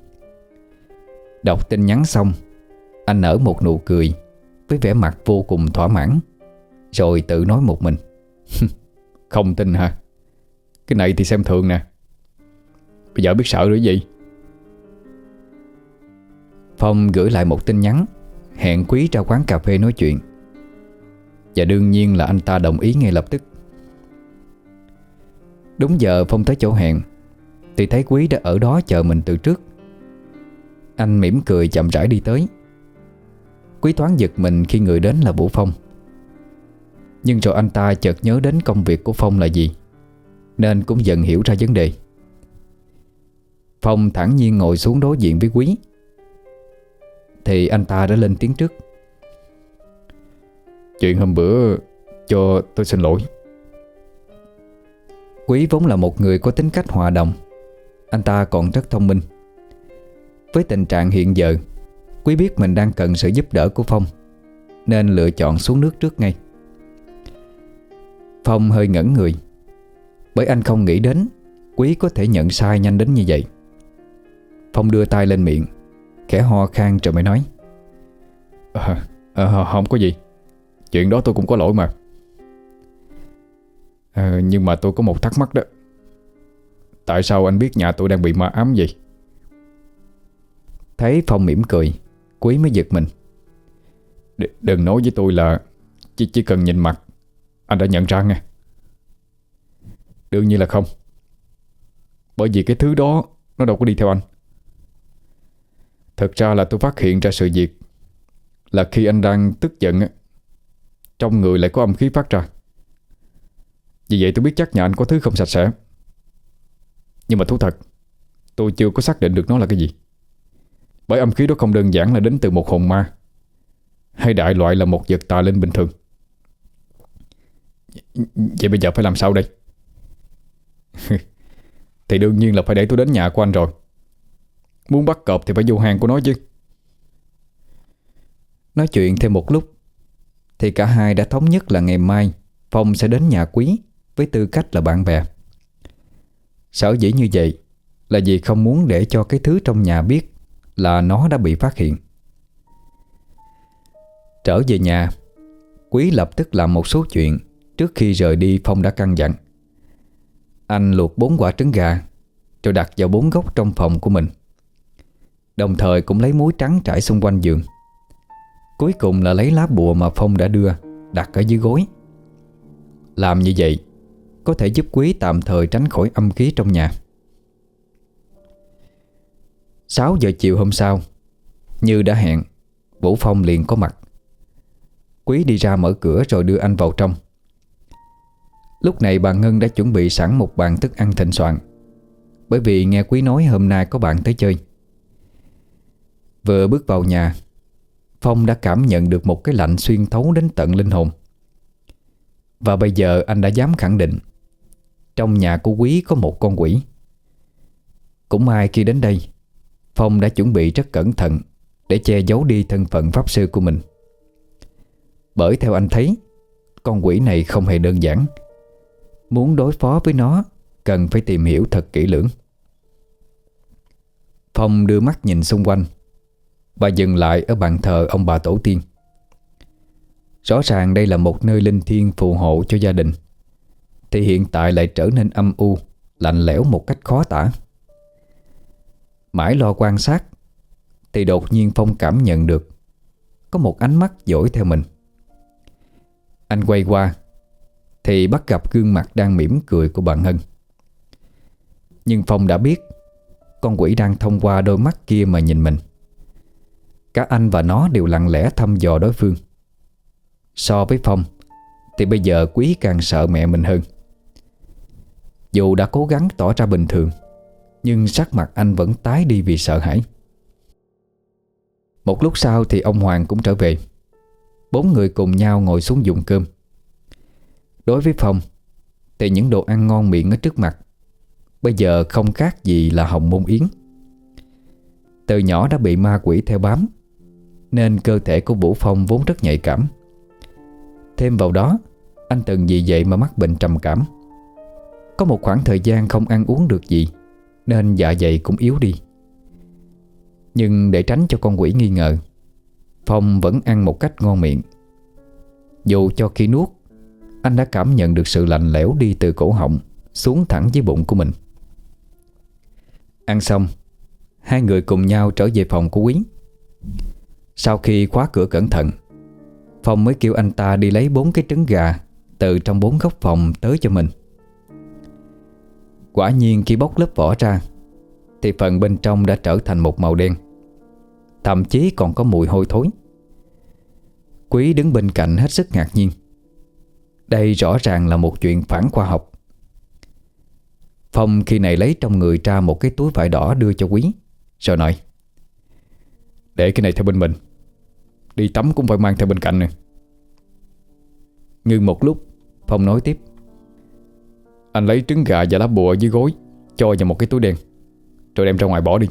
Đọc tin nhắn xong, anh nở một nụ cười với vẻ mặt vô cùng thỏa mãn, rồi tự nói một mình: Không tin hả? Cái này thì xem thường nè. Bây giờ biết sợ rồi gì. Phong gửi lại một tin nhắn hẹn Quý ra quán cà phê nói chuyện. Và đương nhiên là anh ta đồng ý ngay lập tức. Đúng giờ Phong tới chỗ hẹn thì thấy Quý đã ở đó chờ mình từ trước. Anh mỉm cười chậm rãi đi tới. Quý thoáng giật mình khi người đến là Vũ Phong. Nhưng rồi anh ta chợt nhớ đến công việc của Phong là gì, nên cũng dần hiểu ra vấn đề. Phong thản nhiên ngồi xuống đối diện với Quý, thì anh ta đã lên tiếng trước: Chuyện hôm bữa cho tôi xin lỗi. Quý vốn là một người có tính cách hòa đồng. Anh ta còn rất thông minh. Với tình trạng hiện giờ, Quý biết mình đang cần sự giúp đỡ của Phong, nên lựa chọn xuống nước trước ngay. Phong hơi ngẩn người, bởi anh không nghĩ đến Quý có thể nhận sai nhanh đến như vậy. Phong đưa tay lên miệng, khẽ ho khan rồi mới nói: à, à, Không có gì. Chuyện đó tôi cũng có lỗi mà. à, Nhưng mà tôi có một thắc mắc đó. Tại sao anh biết nhà tôi đang bị ma ám vậy? Thấy Phong mỉm cười, Quý mới giật mình. D Đừng nói với tôi là chỉ, chỉ cần nhìn mặt anh đã nhận ra nghe. Đương nhiên là không. Bởi vì cái thứ đó nó đâu có đi theo anh. Thật ra là tôi phát hiện ra sự việc là khi anh đang tức giận, trong người lại có âm khí phát ra. Vì vậy tôi biết chắc nhà anh có thứ không sạch sẽ. Nhưng mà thú thật, tôi chưa có xác định được nó là cái gì. Bởi âm khí đó không đơn giản là đến từ một hồn ma, hay đại loại là một vật tà linh bình thường. Vậy bây giờ phải làm sao đây? Thì đương nhiên là phải để tôi đến nhà của anh rồi. Muốn bắt cọp thì phải vô hang của nó chứ. Nói chuyện thêm một lúc thì cả hai đã thống nhất là ngày mai Phong sẽ đến nhà Quý với tư cách là bạn bè. Sở dĩ như vậy là vì không muốn để cho cái thứ trong nhà biết là nó đã bị phát hiện. Trở về nhà, Quý lập tức làm một số chuyện trước khi rời đi. Phong đã căn dặn. Anh luộc bốn quả trứng gà rồi đặt vào bốn góc trong phòng của mình, đồng thời cũng lấy muối trắng trải xung quanh giường. Cuối cùng là lấy lá bùa mà Phong đã đưa đặt ở dưới gối. Làm như vậy có thể giúp Quý tạm thời tránh khỏi âm khí trong nhà. Sáu giờ chiều hôm sau, như đã hẹn, Vũ Phong liền có mặt. Quý đi ra mở cửa rồi đưa anh vào trong. Lúc này bà Ngân đã chuẩn bị sẵn một bàn thức ăn thịnh soạn, bởi vì nghe Quý nói hôm nay có bạn tới chơi. Vừa bước vào nhà, Phong đã cảm nhận được một cái lạnh xuyên thấu đến tận linh hồn. Và bây giờ anh đã dám khẳng định trong nhà của Quý có một con quỷ. Cũng may khi đến đây, Phong đã chuẩn bị rất cẩn thận để che giấu đi thân phận pháp sư của mình. Bởi theo anh thấy, con quỷ này không hề đơn giản. Muốn đối phó với nó cần phải tìm hiểu thật kỹ lưỡng. Phong đưa mắt nhìn xung quanh và dừng lại ở bàn thờ ông bà tổ tiên. Rõ ràng đây là một nơi linh thiêng phù hộ cho gia đình, thì hiện tại lại trở nên âm u, lạnh lẽo một cách khó tả. Mãi lo quan sát thì đột nhiên Phong cảm nhận được có một ánh mắt dõi theo mình. Anh quay qua thì bắt gặp gương mặt đang mỉm cười của bạn Hân. Nhưng Phong đã biết con quỷ đang thông qua đôi mắt kia mà nhìn mình. Cả anh và nó đều lặng lẽ thăm dò đối phương. So với Phong thì bây giờ Quý càng sợ mẹ mình hơn. Dù đã cố gắng tỏ ra bình thường, nhưng sắc mặt anh vẫn tái đi vì sợ hãi. Một lúc sau thì ông Hoàng cũng trở về. Bốn người cùng nhau ngồi xuống dùng cơm. Đối với Phong thì những đồ ăn ngon miệng ở trước mặt bây giờ không khác gì là hồng môn yến. Từ nhỏ đã bị ma quỷ theo bám, nên cơ thể của Vũ Phong vốn rất nhạy cảm. Thêm vào đó, anh từng vì vậy mà mắc bệnh trầm cảm. Có một khoảng thời gian không ăn uống được gì, nên dạ dày cũng yếu đi. Nhưng để tránh cho con quỷ nghi ngờ, Phong vẫn ăn một cách ngon miệng. Dù cho khi nuốt, anh đã cảm nhận được sự lạnh lẽo đi từ cổ họng xuống thẳng dưới bụng của mình. Ăn xong, hai người cùng nhau trở về phòng của Quý. Sau khi khóa cửa cẩn thận, Phong mới kêu anh ta đi lấy bốn cái trứng gà từ trong bốn góc phòng tới cho mình. Quả nhiên khi bóc lớp vỏ ra thì phần bên trong đã trở thành một màu đen, thậm chí còn có mùi hôi thối. Quý đứng bên cạnh hết sức ngạc nhiên. Đây rõ ràng là một chuyện phản khoa học. Phong khi này lấy trong người ra một cái túi vải đỏ đưa cho Quý, rồi nói: "Để cái này theo bên mình, đi tắm cũng phải mang theo bên cạnh nè." Ngưng một lúc, Phong nói tiếp: "Anh lấy trứng gà và lá bùa dưới gối cho vào một cái túi đen, rồi đem ra ngoài bỏ đi."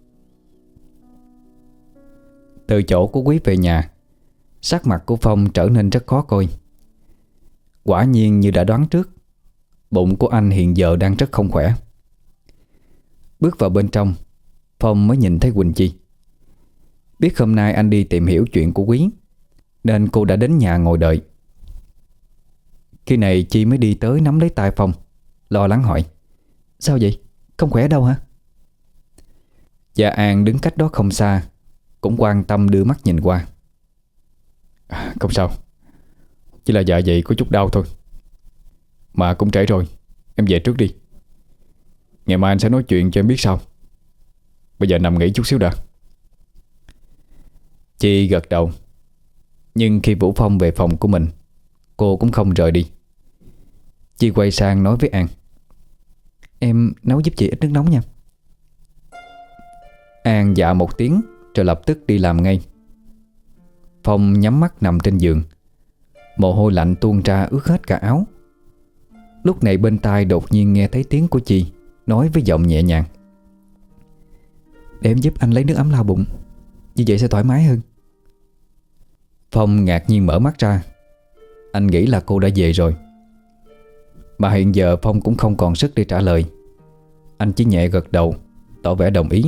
Từ chỗ của Quý về nhà, sắc mặt của Phong trở nên rất khó coi. Quả nhiên như đã đoán trước, bụng của anh hiện giờ đang rất không khỏe. Bước vào bên trong, Phong mới nhìn thấy Quỳnh Chi. Biết hôm nay anh đi tìm hiểu chuyện của Quý, nên cô đã đến nhà ngồi đợi. Khi này Chi mới đi tới nắm lấy tay Phong, lo lắng hỏi: "Sao vậy? Không khỏe đâu hả?" Gia An đứng cách đó không xa, cũng quan tâm đưa mắt nhìn qua. À, "Không sao, chỉ là dạ dày có chút đau thôi. Mà cũng trễ rồi, em về trước đi. Ngày mai anh sẽ nói chuyện cho em biết sau. Bây giờ nằm nghỉ chút xíu đã." Chi gật đầu. Nhưng khi Vũ Phong về phòng của mình, cô cũng không rời đi. Chi quay sang nói với An: "Em nấu giúp chị ít nước nóng nha." An dạ một tiếng rồi lập tức đi làm ngay. Phong nhắm mắt nằm trên giường, mồ hôi lạnh tuôn ra ướt hết cả áo. Lúc này bên tai đột nhiên nghe thấy tiếng của Chi nói với giọng nhẹ nhàng: "Để em giúp anh lấy nước ấm lau bụng, như vậy sẽ thoải mái hơn." Phong ngạc nhiên mở mắt ra. Anh nghĩ là cô đã về rồi. Mà hiện giờ Phong cũng không còn sức để trả lời. Anh chỉ nhẹ gật đầu, tỏ vẻ đồng ý.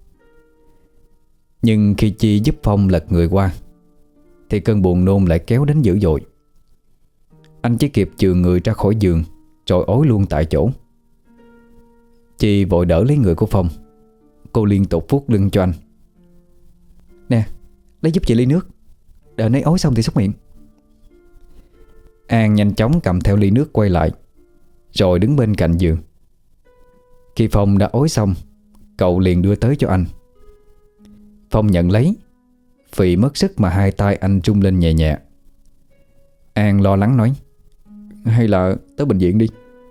Nhưng khi Chi giúp Phong lật người qua thì cơn buồn nôn lại kéo đến dữ dội. Anh chỉ kịp chườm người ra khỏi giường rồi ối luôn tại chỗ. Chi vội đỡ lấy người của Phong. Cô liên tục vuốt lưng cho anh. "Nè, lấy giúp chị ly nước, đợi nấy ối xong thì xúc miệng." An nhanh chóng cầm theo ly nước quay lại, rồi đứng bên cạnh giường. Khi Phong đã ối xong, cậu liền đưa tới cho anh. Phong nhận lấy, vì mất sức mà hai tay anh rung lên nhẹ nhẹ. An lo lắng nói: "Hay là tới bệnh viện đi."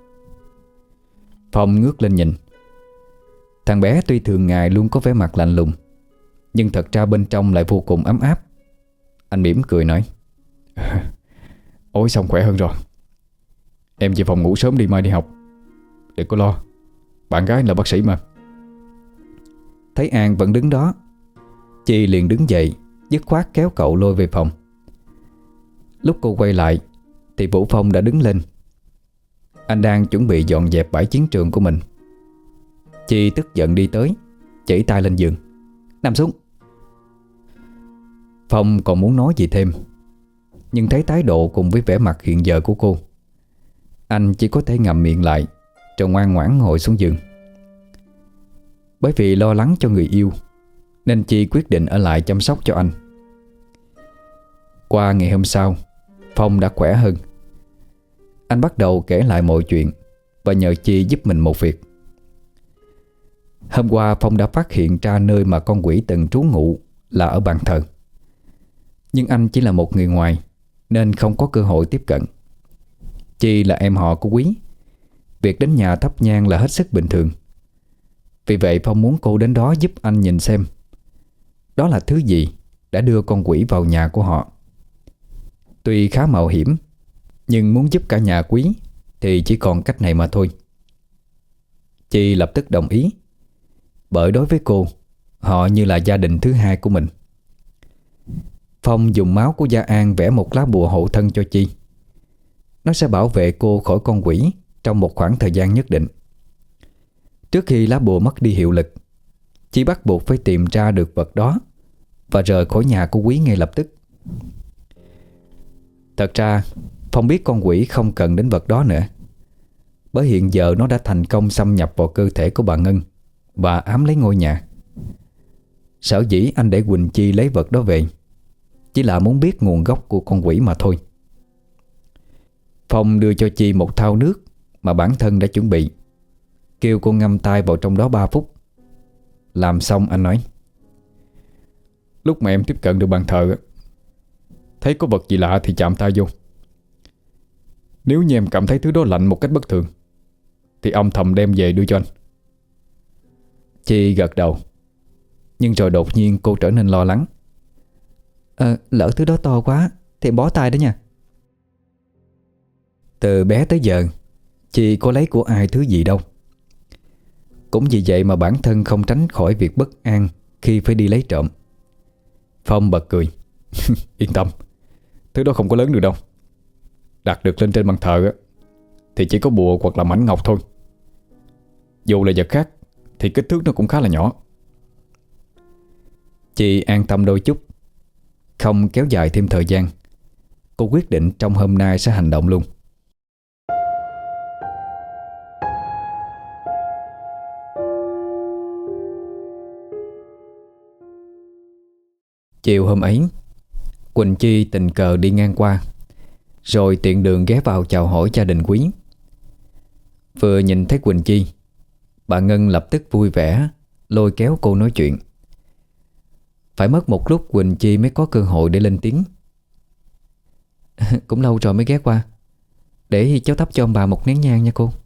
Phong ngước lên nhìn. Thằng bé tuy thường ngày luôn có vẻ mặt lạnh lùng, nhưng thật ra bên trong lại vô cùng ấm áp. Anh mỉm cười nói: "Ối xong khỏe hơn rồi. Em về phòng ngủ sớm đi, mai đi học. Đừng có lo, bạn gái là bác sĩ mà." Thấy An vẫn đứng đó, Chi liền đứng dậy, dứt khoát kéo cậu lôi về phòng. Lúc cô quay lại thì Vũ Phong đã đứng lên. Anh đang chuẩn bị dọn dẹp bãi chiến trường của mình. Chi tức giận đi tới, chỉ tay lên giường: "Nằm xuống." Phong còn muốn nói gì thêm, nhưng thấy thái độ cùng với vẻ mặt hiện giờ của cô, anh chỉ có thể ngậm miệng lại rồi ngoan ngoãn ngồi xuống giường. Bởi vì lo lắng cho người yêu nên Chi quyết định ở lại chăm sóc cho anh. Qua ngày hôm sau, Phong đã khỏe hơn. Anh bắt đầu kể lại mọi chuyện và nhờ Chi giúp mình một việc. Hôm qua Phong đã phát hiện ra nơi mà con quỷ từng trú ngụ là ở bàn thờ. Nhưng anh chỉ là một người ngoài nên không có cơ hội tiếp cận. Chi là em họ của Quý, việc đến nhà thắp nhang là hết sức bình thường. Vì vậy Phong muốn cô đến đó giúp anh nhìn xem đó là thứ gì đã đưa con quỷ vào nhà của họ. Tuy khá mạo hiểm, nhưng muốn giúp cả nhà Quý thì chỉ còn cách này mà thôi. Chi lập tức đồng ý, bởi đối với cô, họ như là gia đình thứ hai của mình. Phong dùng máu của Gia An vẽ một lá bùa hộ thân cho Chi. Nó sẽ bảo vệ cô khỏi con quỷ trong một khoảng thời gian nhất định. Trước khi lá bùa mất đi hiệu lực, Chi bắt buộc phải tìm ra được vật đó và rời khỏi nhà của Quý ngay lập tức. Thật ra Phong biết con quỷ không cần đến vật đó nữa, bởi hiện giờ nó đã thành công xâm nhập vào cơ thể của bà Ngân và ám lấy ngôi nhà. Sở dĩ anh để Quỳnh Chi lấy vật đó về chỉ là muốn biết nguồn gốc của con quỷ mà thôi. Phong đưa cho Chi một thau nước mà bản thân đã chuẩn bị, kêu cô ngâm tay vào trong đó ba phút. Làm xong anh nói: Lúc mà em tiếp cận được bàn thờ, thấy có vật gì lạ thì chạm tay vô. Nếu như em cảm thấy thứ đó lạnh một cách bất thường thì âm thầm đem về đưa cho anh. Chi gật đầu, nhưng rồi đột nhiên cô trở nên lo lắng. Ờ, lỡ thứ đó to quá thì bó tay đó nha. Từ bé tới giờ Chi có lấy của ai thứ gì đâu. Cũng vì vậy mà bản thân không tránh khỏi việc bất an khi phải đi lấy trộm. Phong bật cười. Yên tâm, thứ đó không có lớn được đâu. Đặt được lên trên bàn thờ thì chỉ có bùa hoặc là mảnh ngọc thôi. Dù là vật khác thì kích thước nó cũng khá là nhỏ. Chị an tâm đôi chút. Không kéo dài thêm thời gian, cô quyết định trong hôm nay sẽ hành động luôn. Chiều hôm ấy, Quỳnh Chi tình cờ đi ngang qua, rồi tiện đường ghé vào chào hỏi gia đình Quý. Vừa nhìn thấy Quỳnh Chi, bà Ngân lập tức vui vẻ lôi kéo cô nói chuyện. Phải mất một lúc Quỳnh Chi mới có cơ hội để lên tiếng. Cũng lâu rồi mới ghé qua, để cháu thắp cho ông bà một nén nhang nha cô.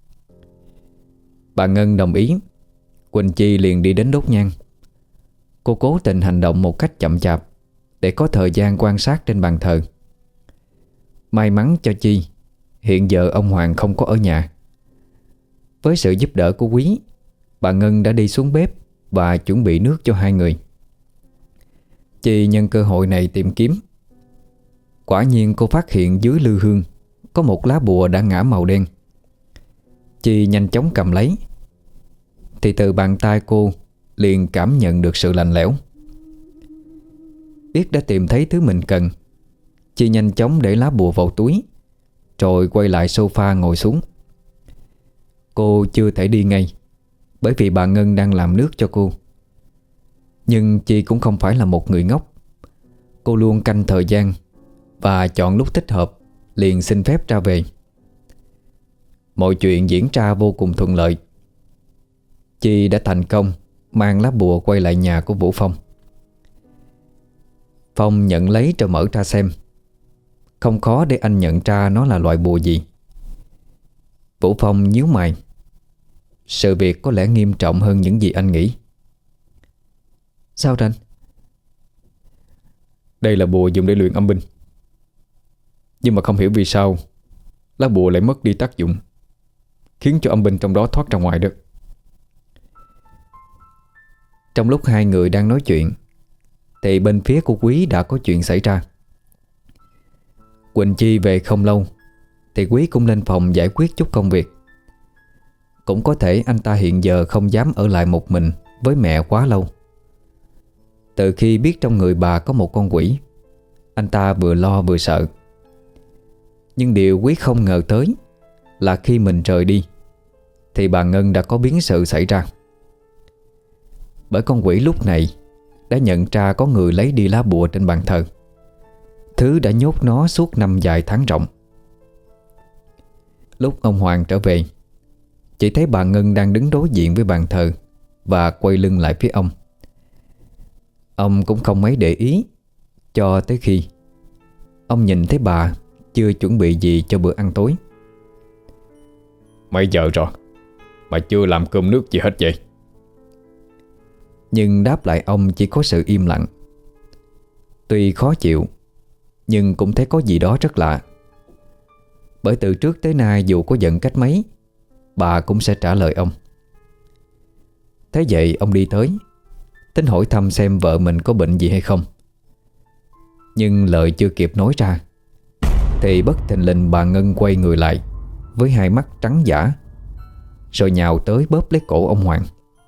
Bà Ngân đồng ý. Quỳnh Chi liền đi đến đốt nhang. Cô cố tình hành động một cách chậm chạp để có thời gian quan sát trên bàn thờ. May mắn cho Chi, hiện giờ ông Hoàng không có ở nhà. Với sự giúp đỡ của Quý, bà Ngân đã đi xuống bếp và chuẩn bị nước cho hai người. Chi nhân cơ hội này tìm kiếm. Quả nhiên cô phát hiện dưới lư hương có một lá bùa đã ngã màu đen. Chi nhanh chóng cầm lấy, thì từ bàn tay cô liền cảm nhận được sự lạnh lẽo. Biết đã tìm thấy thứ mình cần, Chi nhanh chóng để lá bùa vào túi, rồi quay lại sofa ngồi xuống. Cô chưa thể đi ngay, bởi vì bà Ngân đang làm nước cho cô. Nhưng Chi cũng không phải là một người ngốc. Cô luôn canh thời gian và chọn lúc thích hợp liền xin phép ra về. Mọi chuyện diễn ra vô cùng thuận lợi. Chi đã thành công mang lá bùa quay lại nhà của Vũ Phong. Phong nhận lấy rồi mở ra xem. Không khó để anh nhận ra nó là loại bùa gì. Vũ Phong nhíu mày. Sự việc có lẽ nghiêm trọng hơn những gì anh nghĩ. Sao Ranh? Đây là bùa dùng để luyện âm binh. Nhưng mà không hiểu vì sao lá bùa lại mất đi tác dụng, khiến cho âm binh trong đó thoát ra ngoài đó. Trong lúc hai người đang nói chuyện thì bên phía của Quý đã có chuyện xảy ra. Quỳnh Chi về không lâu thì Quý cũng lên phòng giải quyết chút công việc. Cũng có thể anh ta hiện giờ không dám ở lại một mình với mẹ quá lâu. Từ khi biết trong người bà có một con quỷ, anh ta vừa lo vừa sợ. Nhưng điều Quý không ngờ tới là khi mình rời đi thì bà Ngân đã có biến sự xảy ra. Bởi con quỷ lúc này đã nhận ra có người lấy đi lá bùa trên bàn thờ. thứ đã nhốt nó suốt năm dài tháng rộng. Lúc ông Hoàng trở về, chỉ thấy bà Ngân đang đứng đối diện với bàn thờ và quay lưng lại phía ông. Ông cũng không mấy để ý, cho tới khi ông nhìn thấy bà chưa chuẩn bị gì cho bữa ăn tối. Mấy giờ rồi mà chưa làm cơm nước gì hết vậy? Nhưng đáp lại ông chỉ có sự im lặng. Tuy khó chịu, nhưng cũng thấy có gì đó rất lạ. Bởi từ trước tới nay dù có giận cách mấy, bà cũng sẽ trả lời ông. Thế vậy ông đi tới, tính hỏi thăm xem vợ mình có bệnh gì hay không. Nhưng lời chưa kịp nói ra thì bất thình lình bà Ngân quay người lại với hai mắt trắng dã, rồi nhào tới bóp lấy cổ ông Hoàng.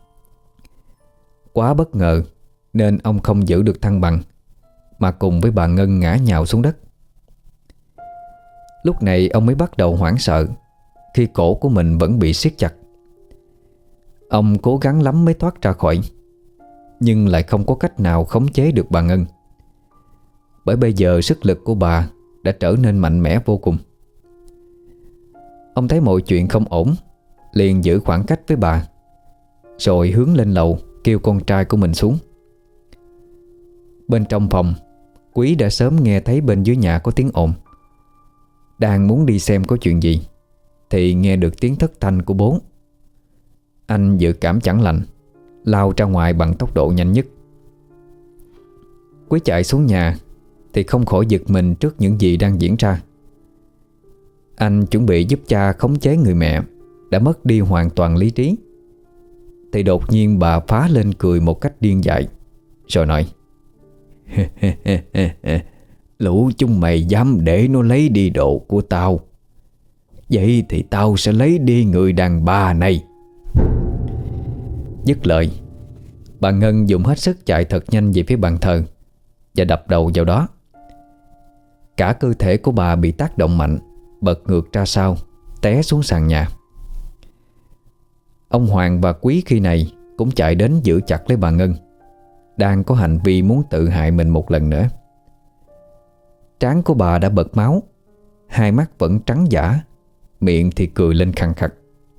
Quá bất ngờ nên ông không giữ được thăng bằng, mà cùng với bà Ngân ngã nhào xuống đất. Lúc này ông mới bắt đầu hoảng sợ khi cổ của mình vẫn bị siết chặt. Ông cố gắng lắm mới thoát ra khỏi, nhưng lại không có cách nào khống chế được bà Ngân. Bởi bây giờ sức lực của bà đã trở nên mạnh mẽ vô cùng. Ông thấy mọi chuyện không ổn, liền giữ khoảng cách với bà, rồi hướng lên lầu kêu con trai của mình xuống. Bên trong phòng, Quý đã sớm nghe thấy bên dưới nhà có tiếng ồn. Đang muốn đi xem có chuyện gì thì nghe được tiếng thất thanh của bố. Anh dự cảm chẳng lành, lao ra ngoài bằng tốc độ nhanh nhất. Quý chạy xuống nhà thì không khỏi giật mình trước những gì đang diễn ra. Anh chuẩn bị giúp cha khống chế người mẹ đã mất đi hoàn toàn lý trí, thì đột nhiên bà phá lên cười một cách điên dại, rồi nói: lũ chúng mày dám để nó lấy đi đồ của tao, vậy thì tao sẽ lấy đi người đàn bà này. Dứt lời, bà Ngân dùng hết sức chạy thật nhanh về phía bàn thờ và đập đầu vào đó. Cả cơ thể của bà bị tác động mạnh, bật ngược ra sau, té xuống sàn nhà. Ông Hoàng và Quý khi này cũng chạy đến giữ chặt lấy bà Ngân, đang có hành vi muốn tự hại mình một lần nữa. Trán của bà đã bật máu, hai mắt vẫn trắng dã, miệng thì cười lên khăng khặc.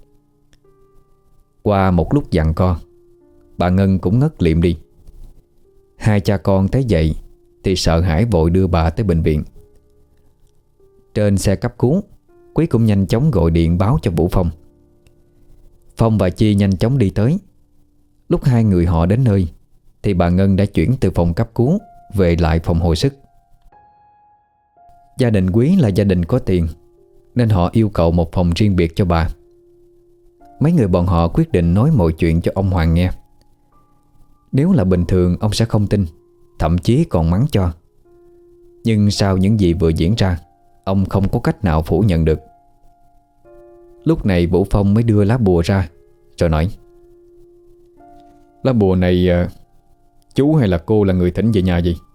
Qua một lúc giằng co, bà Ngân cũng ngất lịm đi. Hai cha con thấy vậy thì sợ hãi vội đưa bà tới bệnh viện. Trên xe cấp cứu, Quý cũng nhanh chóng gọi điện báo cho Vũ Phong. Phong và Chi nhanh chóng đi tới. Lúc hai người họ đến nơi thì bà Ngân đã chuyển từ phòng cấp cứu về lại phòng hồi sức. Gia đình Quý là gia đình có tiền, nên họ yêu cầu một phòng riêng biệt cho bà. Mấy người bọn họ quyết định nói mọi chuyện cho ông Hoàng nghe. Nếu là bình thường ông sẽ không tin, thậm chí còn mắng cho. Nhưng sau những gì vừa diễn ra, ông không có cách nào phủ nhận được. Lúc này Vũ Phong mới đưa lá bùa ra, rồi nói: lá bùa này chú hay là cô là người thỉnh về nhà gì?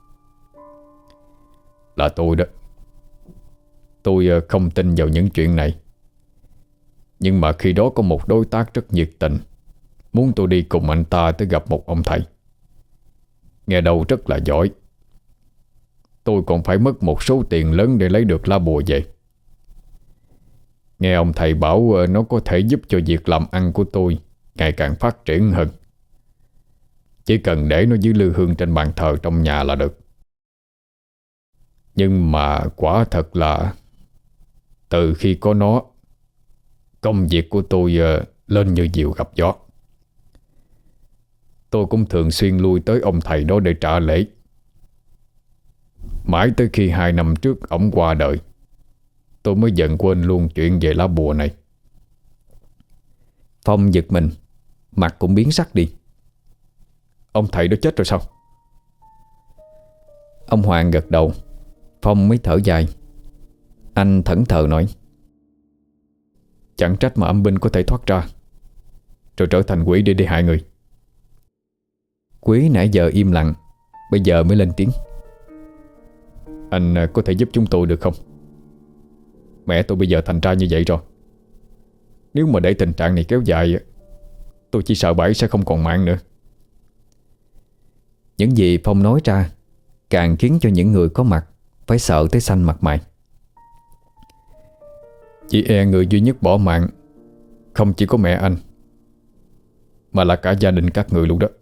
Là tôi đó. Tôi không tin vào những chuyện này, nhưng mà khi đó có một đối tác rất nhiệt tình muốn tôi đi cùng anh ta tới gặp một ông thầy. Nghe đầu rất là giỏi. Tôi còn phải mất một số tiền lớn để lấy được lá bùa về. Nghe ông thầy bảo nó có thể giúp cho việc làm ăn của tôi ngày càng phát triển hơn. Chỉ cần để nó dưới lư hương trên bàn thờ trong nhà là được. Nhưng mà quả thật là từ khi có nó, công việc của tôi lên như diều gặp gió. Tôi cũng thường xuyên lui tới ông thầy đó để trả lễ. Mãi tới khi hai năm trước ổng qua đời, tôi mới dần quên luôn chuyện về lá bùa này. Phong giật mình, mặt cũng biến sắc đi. Ông thầy đó chết rồi sao? Ông Hoàng gật đầu. Phong mới thở dài. Anh thẫn thờ nói: chẳng trách mà âm binh có thể thoát ra, rồi trở thành quỷ để đi hại người. Quý nãy giờ im lặng, bây giờ mới lên tiếng: anh có thể giúp chúng tôi được không? Mẹ tôi bây giờ thành ra như vậy rồi. Nếu mà để tình trạng này kéo dài, tôi chỉ sợ bà ấy sẽ không còn mạng nữa. Những gì Phong nói ra càng khiến cho những người có mặt phải sợ tới xanh mặt mày. Chỉ e người duy nhất bỏ mạng không chỉ có mẹ anh, mà là cả gia đình các người luôn đó.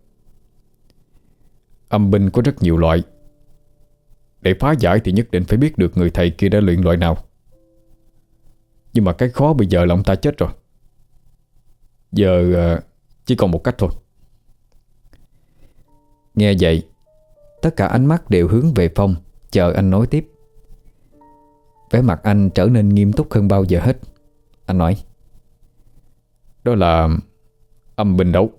Âm binh có rất nhiều loại. Để phá giải thì nhất định phải biết được người thầy kia đã luyện loại nào. Nhưng mà cái khó bây giờ là ông ta chết rồi. Giờ uh, chỉ còn một cách thôi. Nghe vậy, tất cả ánh mắt đều hướng về Phong, chờ anh nói tiếp. Vẻ mặt anh trở nên nghiêm túc hơn bao giờ hết. Anh nói: Đó là âm binh đấu.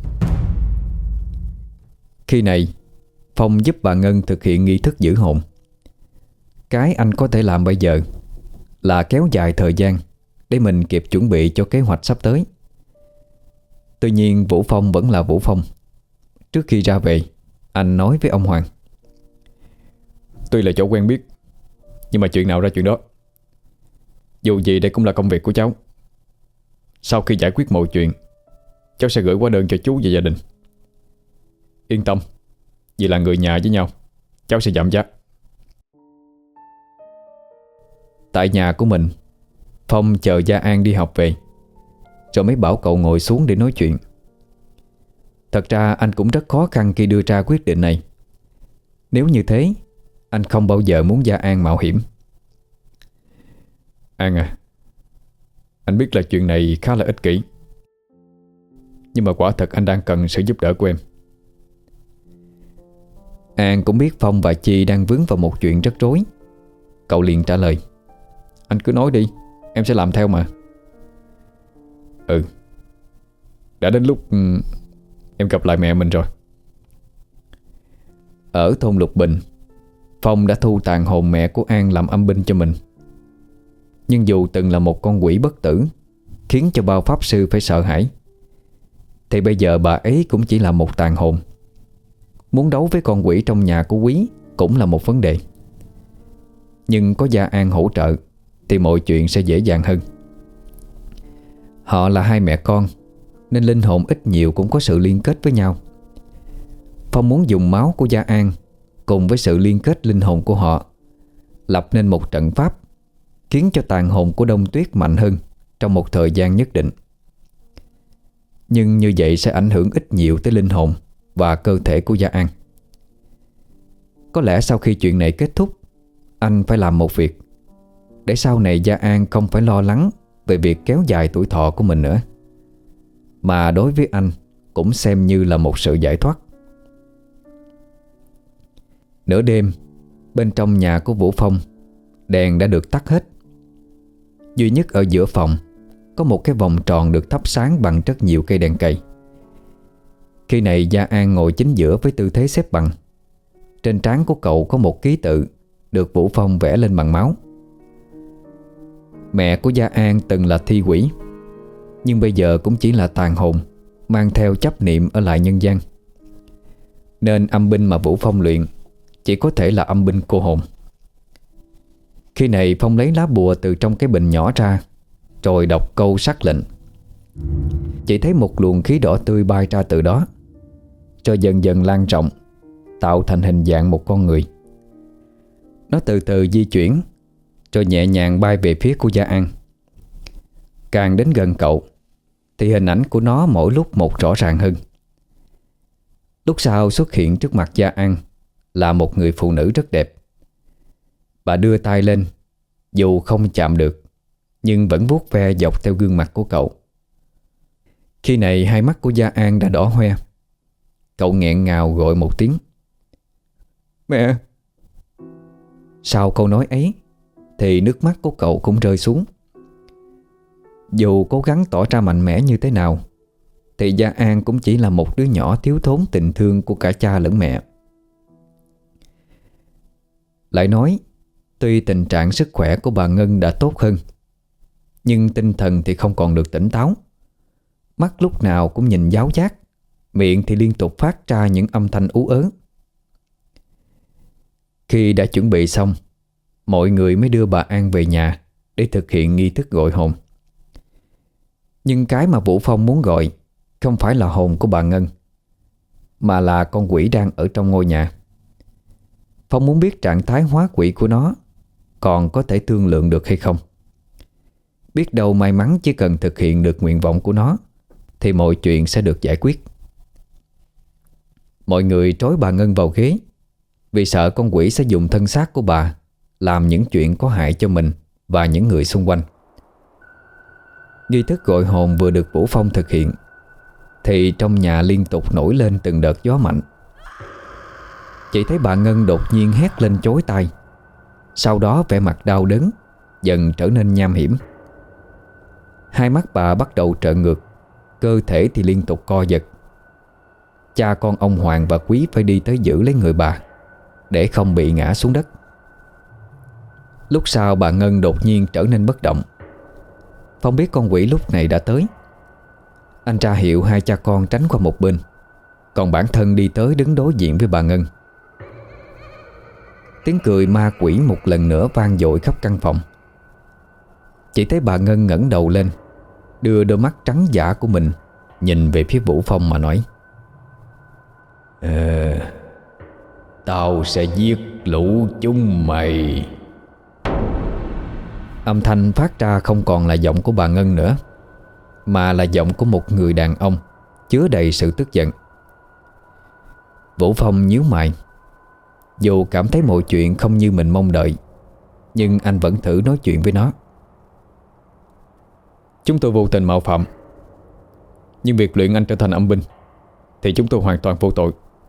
Khi này, Phong giúp bà Ngân thực hiện nghi thức giữ hồn. Cái anh có thể làm bây giờ là kéo dài thời gian để mình kịp chuẩn bị cho kế hoạch sắp tới. Tuy nhiên Vũ Phong vẫn là Vũ Phong. Trước khi ra về, anh nói với ông Hoàng: Tuy là chỗ quen biết, nhưng mà chuyện nào ra chuyện đó. Dù gì đây cũng là công việc của cháu. Sau khi giải quyết mọi chuyện, cháu sẽ gửi hóa đơn cho chú và gia đình. Yên tâm, vì là người nhà với nhau, cháu sẽ giảm giá. Tại nhà của mình, Phong chờ Gia An đi học về, rồi mới bảo cậu ngồi xuống để nói chuyện. Thật ra anh cũng rất khó khăn khi đưa ra quyết định này. Nếu như thế, anh không bao giờ muốn Gia An mạo hiểm. An à, anh biết là chuyện này khá là ích kỷ, nhưng mà quả thật anh đang cần sự giúp đỡ của em. An cũng biết Phong và Chi đang vướng vào một chuyện rất rối. Cậu liền trả lời: Anh cứ nói đi, em sẽ làm theo mà. Ừ, đã đến lúc um, em gặp lại mẹ mình rồi. Ở thôn Lục Bình, Phong đã thu tàn hồn mẹ của An làm âm binh cho mình. Nhưng dù từng là một con quỷ bất tử, khiến cho bao pháp sư phải sợ hãi, thì bây giờ bà ấy cũng chỉ là một tàn hồn. Muốn đấu với con quỷ trong nhà của Quý cũng là một vấn đề. Nhưng có Gia An hỗ trợ thì mọi chuyện sẽ dễ dàng hơn. Họ là hai mẹ con, nên linh hồn ít nhiều cũng có sự liên kết với nhau. Phong muốn dùng máu của Gia An cùng với sự liên kết linh hồn của họ, lập nên một trận pháp khiến cho tàn hồn của Đông Tuyết mạnh hơn trong một thời gian nhất định. Nhưng như vậy sẽ ảnh hưởng ít nhiều tới linh hồn và cơ thể của Gia An. Có lẽ sau khi chuyện này kết thúc, anh phải làm một việc để sau này Gia An không phải lo lắng về việc kéo dài tuổi thọ của mình nữa, mà đối với anh cũng xem như là một sự giải thoát. Nửa đêm, bên trong nhà của Vũ Phong, đèn đã được tắt hết. Duy nhất ở giữa phòng có một cái vòng tròn được thắp sáng bằng rất nhiều cây đèn cầy. Khi này Gia An ngồi chính giữa với tư thế xếp bằng. Trên trán của cậu có một ký tự được Vũ Phong vẽ lên bằng máu. Mẹ của Gia An từng là thi quỷ, nhưng bây giờ cũng chỉ là tàn hồn mang theo chấp niệm ở lại nhân gian. Nên âm binh mà Vũ Phong luyện chỉ có thể là âm binh cô hồn. Khi này Phong lấy lá bùa từ trong cái bình nhỏ ra, rồi đọc câu sắc lệnh. Chỉ thấy một luồng khí đỏ tươi bay ra từ đó, rồi dần dần lan rộng, tạo thành hình dạng một con người. Nó từ từ di chuyển, rồi nhẹ nhàng bay về phía của Gia An. Càng đến gần cậu thì hình ảnh của nó mỗi lúc một rõ ràng hơn. Lúc sau xuất hiện trước mặt Gia An là một người phụ nữ rất đẹp. Bà đưa tay lên, dù không chạm được, nhưng vẫn vuốt ve dọc theo gương mặt của cậu. Khi này hai mắt của Gia An đã đỏ hoe. Cậu nghẹn ngào gọi một tiếng: Mẹ! Sau câu nói ấy thì nước mắt của cậu cũng rơi xuống. Dù cố gắng tỏ ra mạnh mẽ như thế nào thì Gia An cũng chỉ là một đứa nhỏ thiếu thốn tình thương của cả cha lẫn mẹ. Lại nói, tuy tình trạng sức khỏe của bà Ngân đã tốt hơn, nhưng tinh thần thì không còn được tỉnh táo. Mắt lúc nào cũng nhìn giáo giác, miệng thì liên tục phát ra những âm thanh ú ớ. Khi đã chuẩn bị xong, mọi người mới đưa bà An về nhà để thực hiện nghi thức gọi hồn. Nhưng cái mà Vũ Phong muốn gọi không phải là hồn của bà Ngân, mà là con quỷ đang ở trong ngôi nhà. Phong muốn biết trạng thái hóa quỷ của nó còn có thể thương lượng được hay không. Biết đâu may mắn chỉ cần thực hiện được nguyện vọng của nó thì mọi chuyện sẽ được giải quyết. Mọi người trói bà Ngân vào ghế vì sợ con quỷ sẽ dùng thân xác của bà làm những chuyện có hại cho mình và những người xung quanh. Nghi thức gọi hồn vừa được Vũ Phong thực hiện thì trong nhà liên tục nổi lên từng đợt gió mạnh. Chỉ thấy bà Ngân đột nhiên hét lên chói tai. Sau đó vẻ mặt đau đớn dần trở nên nham hiểm. Hai mắt bà bắt đầu trợn ngược, cơ thể thì liên tục co giật. Cha con ông Hoàng và Quý phải đi tới giữ lấy người bà để không bị ngã xuống đất. Lúc sau bà Ngân đột nhiên trở nên bất động. Phong biết con quỷ lúc này đã tới. Anh ra hiệu hai cha con tránh qua một bên, còn bản thân đi tới đứng đối diện với bà Ngân. Tiếng cười ma quỷ một lần nữa vang dội khắp căn phòng. Chỉ thấy bà Ngân ngẩng đầu lên, đưa đôi mắt trắng dã của mình nhìn về phía Vũ Phong mà nói: Ờ, tao sẽ giết lũ chúng mày. Âm thanh phát ra không còn là giọng của bà Ngân nữa, mà là giọng của một người đàn ông chứa đầy sự tức giận. Vũ Phong nhíu mày. Dù cảm thấy mọi chuyện không như mình mong đợi, nhưng anh vẫn thử nói chuyện với nó. Chúng tôi vô tình mạo phạm, nhưng việc luyện anh trở thành âm binh thì chúng tôi hoàn toàn vô tội.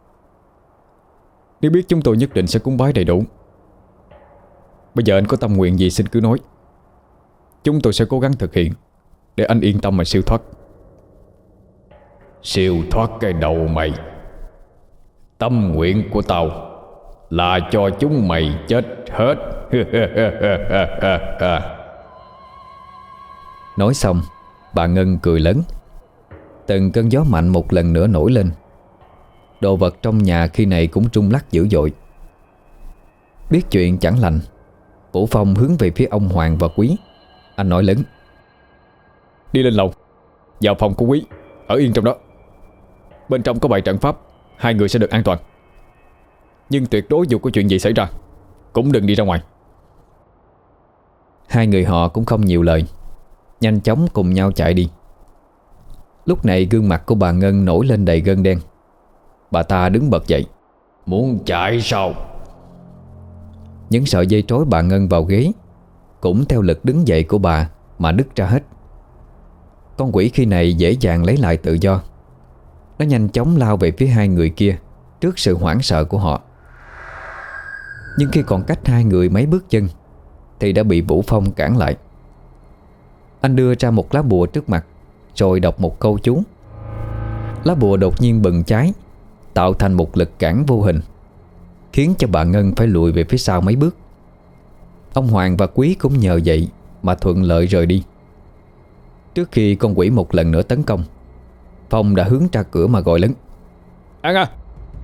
Nếu biết chúng tôi nhất định sẽ cúng bái đầy đủ. Bây giờ anh có tâm nguyện gì xin cứ nói, chúng tôi sẽ cố gắng thực hiện để anh yên tâm mà siêu thoát. Siêu thoát cái đầu mày. Tâm nguyện của tao là cho chúng mày chết hết. Nói xong, bà Ngân cười lớn. Từng cơn gió mạnh một lần nữa nổi lên. Đồ vật trong nhà khi này cũng rung lắc dữ dội. Biết chuyện chẳng lành, Vũ Phong hướng về phía ông Hoàng và Quý. Anh nói lớn: Đi lên lầu, vào phòng của Quý, ở yên trong đó. Bên trong có bày trận pháp, hai người sẽ được an toàn. Nhưng tuyệt đối dù có chuyện gì xảy ra cũng đừng đi ra ngoài. Hai người họ cũng không nhiều lời, nhanh chóng cùng nhau chạy đi. Lúc này gương mặt của bà Ngân nổi lên đầy gân đen. Bà ta đứng bật dậy: Muốn chạy sao? Những sợi dây trói bà Ngân vào ghế cũng theo lực đứng dậy của bà mà đứt ra hết. Con quỷ khi này dễ dàng lấy lại tự do. Nó nhanh chóng lao về phía hai người kia trước sự hoảng sợ của họ. Nhưng khi còn cách hai người mấy bước chân thì đã bị Vũ Phong cản lại. Anh đưa ra một lá bùa trước mặt, rồi đọc một câu chú. Lá bùa đột nhiên bừng cháy, tạo thành một lực cản vô hình, khiến cho bà Ngân phải lùi về phía sau mấy bước. Ông Hoàng và Quý cũng nhờ vậy mà thuận lợi rời đi. Trước khi con quỷ một lần nữa tấn công, Phong đã hướng ra cửa mà gọi lớn: An à!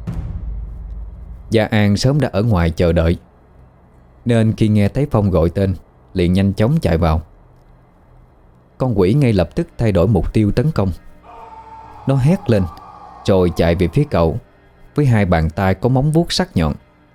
Gia An sớm đã ở ngoài chờ đợi, nên khi nghe thấy Phong gọi tên liền nhanh chóng chạy vào. Con quỷ ngay lập tức thay đổi mục tiêu tấn công. Nó hét lên rồi chạy về phía cậu với hai bàn tay có móng vuốt sắc nhọn.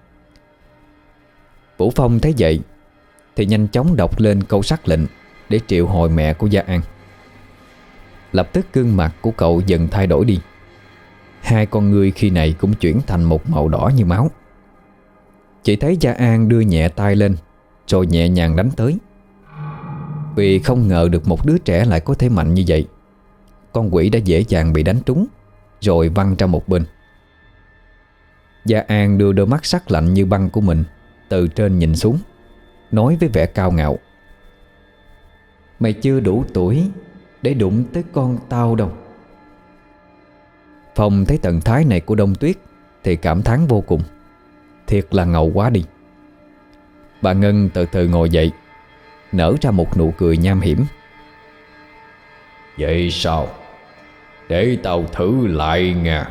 Vũ Phong thấy vậy thì nhanh chóng đọc lên câu sắc lệnh để triệu hồi mẹ của Gia An. Lập tức gương mặt của cậu dần thay đổi đi. Hai con ngươi khi này cũng chuyển thành một màu đỏ như máu. Chỉ thấy Gia An đưa nhẹ tay lên rồi nhẹ nhàng đánh tới. Vì không ngờ được một đứa trẻ lại có thể mạnh như vậy, con quỷ đã dễ dàng bị đánh trúng rồi văng ra một bên. Gia An đưa đôi mắt sắc lạnh như băng của mình từ trên nhìn xuống, nói với vẻ cao ngạo: Mày chưa đủ tuổi để đụng tới con tao đâu. Phong thấy thần thái này của Đông Tuyết thì cảm thán vô cùng. Thiệt là ngầu quá đi. Bà Ngân từ từ ngồi dậy, nở ra một nụ cười nham hiểm: Vậy sao? Để tao thử lại nha.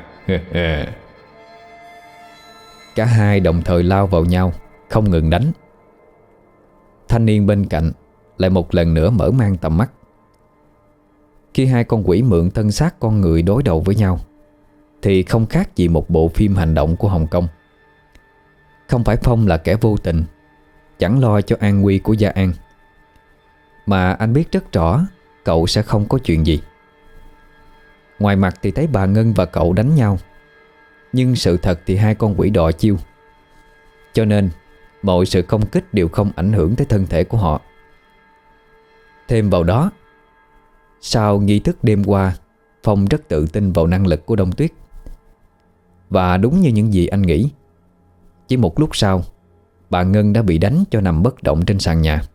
Cả hai đồng thời lao vào nhau, không ngừng đánh. Thanh niên bên cạnh lại một lần nữa mở mang tầm mắt. Khi hai con quỷ mượn thân xác con người đối đầu với nhau thì không khác gì một bộ phim hành động của Hồng Kông. Không phải Phong là kẻ vô tình, chẳng lo cho an nguy của Gia An, mà anh biết rất rõ cậu sẽ không có chuyện gì. Ngoài mặt thì thấy bà Ngân và cậu đánh nhau, nhưng sự thật thì hai con quỷ đọ chiêu, cho nên mọi sự công kích đều không ảnh hưởng tới thân thể của họ. Thêm vào đó, sau nghi thức đêm qua, Phong rất tự tin vào năng lực của Đông Tuyết. Và đúng như những gì anh nghĩ, chỉ một lúc sau, bà Ngân đã bị đánh cho nằm bất động trên sàn nhà.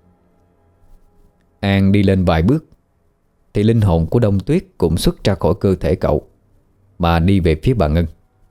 An đi lên vài bước thì linh hồn của Đông Tuyết cũng xuất ra khỏi cơ thể cậu mà đi về phía bà Ngân.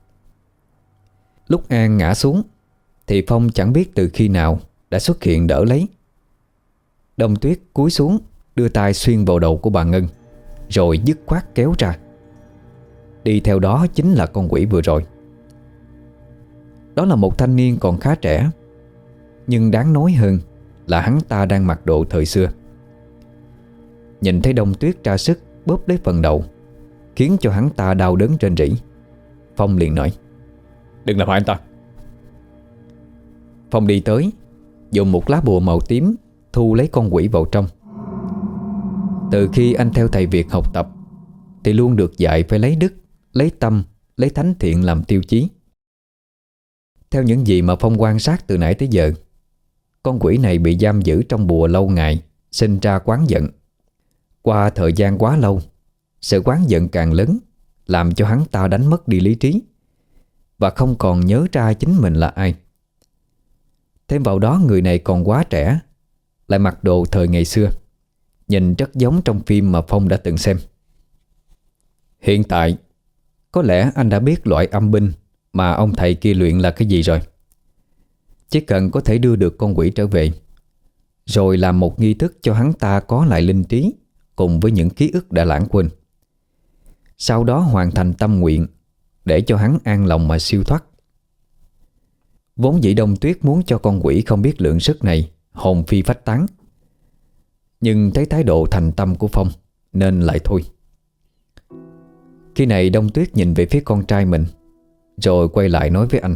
Lúc An ngã xuống thì Phong chẳng biết từ khi nào đã xuất hiện đỡ lấy. Đông Tuyết cúi xuống, đưa tay xuyên vào đầu của bà Ngân, rồi dứt khoát kéo ra. Đi theo đó chính là con quỷ vừa rồi. Đó là một thanh niên còn khá trẻ, nhưng đáng nói hơn là hắn ta đang mặc đồ thời xưa. Nhìn thấy Đông Tuyết ra sức bóp lấy phần đầu, khiến cho hắn ta đau đớn rên rỉ, Phong liền nói: "Đừng làm hại anh ta." Phong đi tới, dùng một lá bùa màu tím thu lấy con quỷ vào trong. Từ khi anh theo thầy Việt học tập thì luôn được dạy phải lấy đức, lấy tâm, lấy thánh thiện làm tiêu chí. Theo những gì mà Phong quan sát từ nãy tới giờ, con quỷ này bị giam giữ trong bùa lâu ngày, sinh ra oán giận. Qua thời gian quá lâu, sự oán giận càng lớn, làm cho hắn ta đánh mất đi lý trí và không còn nhớ ra chính mình là ai. Thêm vào đó, người này còn quá trẻ, lại mặc đồ thời ngày xưa, nhìn rất giống trong phim mà Phong đã từng xem. Hiện tại, có lẽ anh đã biết loại âm binh mà ông thầy kia luyện là cái gì rồi. Chỉ cần có thể đưa được con quỷ trở về, rồi làm một nghi thức cho hắn ta có lại linh trí cùng với những ký ức đã lãng quên, sau đó hoàn thành tâm nguyện để cho hắn an lòng mà siêu thoát. Vốn dĩ Đông Tuyết muốn cho con quỷ không biết lượng sức này hồn phi phách tán, nhưng thấy thái độ thành tâm của Phong nên lại thôi. Khi này Đông Tuyết nhìn về phía con trai mình, rồi quay lại nói với anh: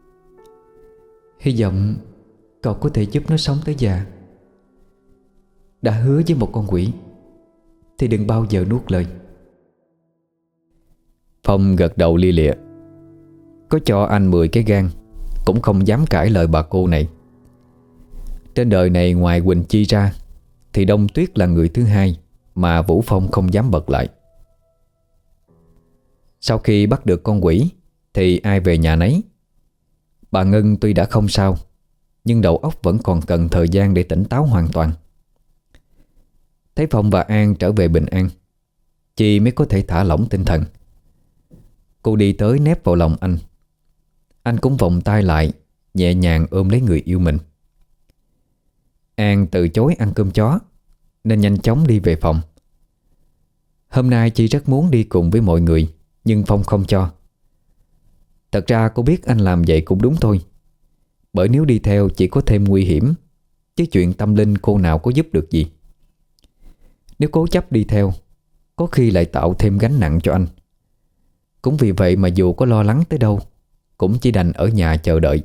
"Hy vọng cậu có thể giúp nó sống tới già. Đã hứa với một con quỷ thì đừng bao giờ nuốt lời." Phong gật đầu lia lịa. Có cho anh mười cái gan cũng không dám cãi lời bà cô này. Trên đời này ngoài Quỳnh Chi ra thì Đông Tuyết là người thứ hai mà Vũ Phong không dám bật lại. Sau khi bắt được con quỷ thì ai về nhà nấy. Bà Ngân tuy đã không sao, nhưng đầu óc vẫn còn cần thời gian để tỉnh táo hoàn toàn. Thấy Phong và An trở về bình an, Chi mới có thể thả lỏng tinh thần. Cô đi tới nép vào lòng anh. Anh cũng vòng tay lại, nhẹ nhàng ôm lấy người yêu mình. An từ chối ăn cơm chó nên nhanh chóng đi về phòng. Hôm nay Chi rất muốn đi cùng với mọi người, nhưng Phong không cho. Thật ra cô biết anh làm vậy cũng đúng thôi, bởi nếu đi theo chỉ có thêm nguy hiểm, chứ chuyện tâm linh cô nào có giúp được gì. Nếu cố chấp đi theo, có khi lại tạo thêm gánh nặng cho anh. Cũng vì vậy mà dù có lo lắng tới đâu, cũng chỉ đành ở nhà chờ đợi.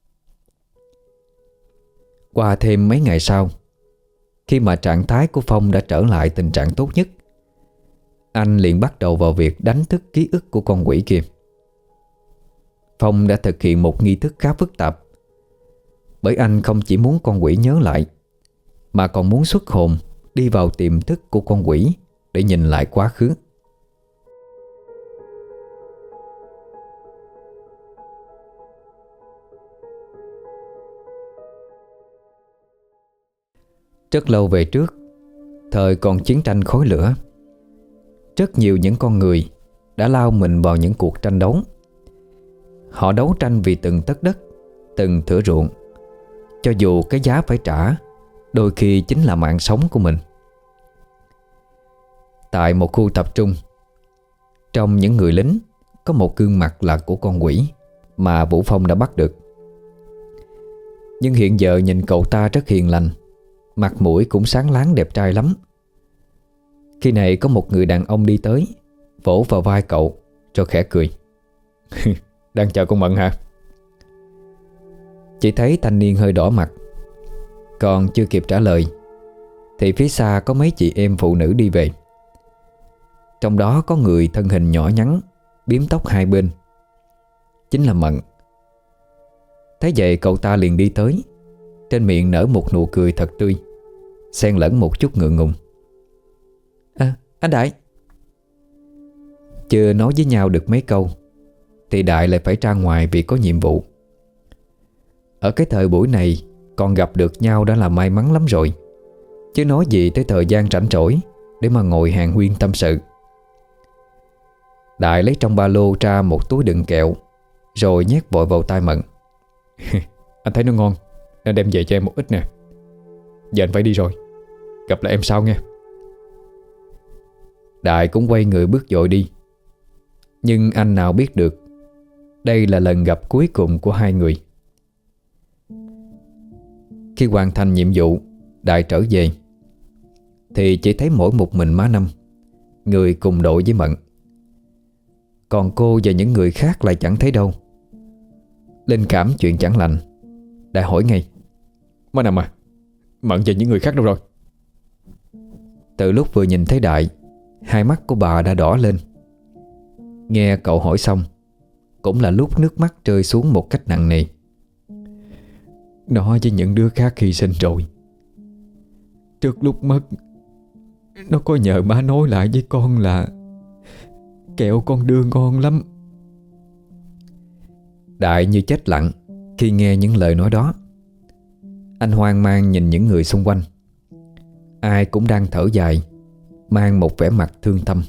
Qua thêm mấy ngày sau, khi mà trạng thái của Phong đã trở lại tình trạng tốt nhất, anh liền bắt đầu vào việc đánh thức ký ức của con quỷ kia. Phong đã thực hiện một nghi thức khá phức tạp, bởi anh không chỉ muốn con quỷ nhớ lại, mà còn muốn xuất hồn đi vào tiềm thức của con quỷ để nhìn lại quá khứ. Rất lâu về trước, thời còn chiến tranh khói lửa, rất nhiều những con người đã lao mình vào những cuộc tranh đấu. Họ đấu tranh vì từng tấc đất, từng thửa ruộng, cho dù cái giá phải trả đôi khi chính là mạng sống của mình. Tại một khu tập trung, trong những người lính có một gương mặt là của con quỷ mà Vũ Phong đã bắt được. Nhưng hiện giờ nhìn cậu ta rất hiền lành, mặt mũi cũng sáng láng đẹp trai lắm. Khi này có một người đàn ông đi tới, vỗ vào vai cậu rồi khẽ cười. Đang chờ con Mận hả? Chỉ thấy thanh niên hơi đỏ mặt. Còn chưa kịp trả lời thì phía xa có mấy chị em phụ nữ đi về. Trong đó có người thân hình nhỏ nhắn, bím tóc hai bên, chính là Mận. Thấy vậy cậu ta liền đi tới, trên miệng nở một nụ cười thật tươi, xen lẫn một chút ngượng ngùng. À, anh Đại. Chưa nói với nhau được mấy câu thì Đại lại phải ra ngoài vì có nhiệm vụ. Ở cái thời buổi này còn gặp được nhau đã là may mắn lắm rồi, chứ nói gì tới thời gian rảnh rỗi để mà ngồi hàn huyên tâm sự. Đại lấy trong ba lô ra một túi đựng kẹo, rồi nhét vội vào tay Mận. Anh thấy nó ngon nên đem về cho em một ít nè. Giờ anh phải đi rồi, gặp lại em sau nghe. Đại cũng quay người bước vội đi. Nhưng anh nào biết được đây là lần gặp cuối cùng của hai người. Khi hoàn thành nhiệm vụ, Đại trở về thì chỉ thấy mỗi một mình má Năm, người cùng đội với Mận. Còn cô và những người khác lại chẳng thấy đâu. Linh cảm chuyện chẳng lành, Đại hỏi ngay: Má Năm à, Mận và những người khác đâu rồi? Từ lúc vừa nhìn thấy Đại, hai mắt của bà đã đỏ lên. Nghe cậu hỏi xong, cũng là lúc nước mắt rơi xuống một cách nặng nề. Nó với những đứa khác hy sinh rồi. Trước lúc mất, nó có nhờ má nói lại với con là kẹo con đưa ngon lắm. Đại như chết lặng khi nghe những lời nói đó. Anh hoang mang nhìn những người xung quanh. Ai cũng đang thở dài, mang một vẻ mặt thương tâm.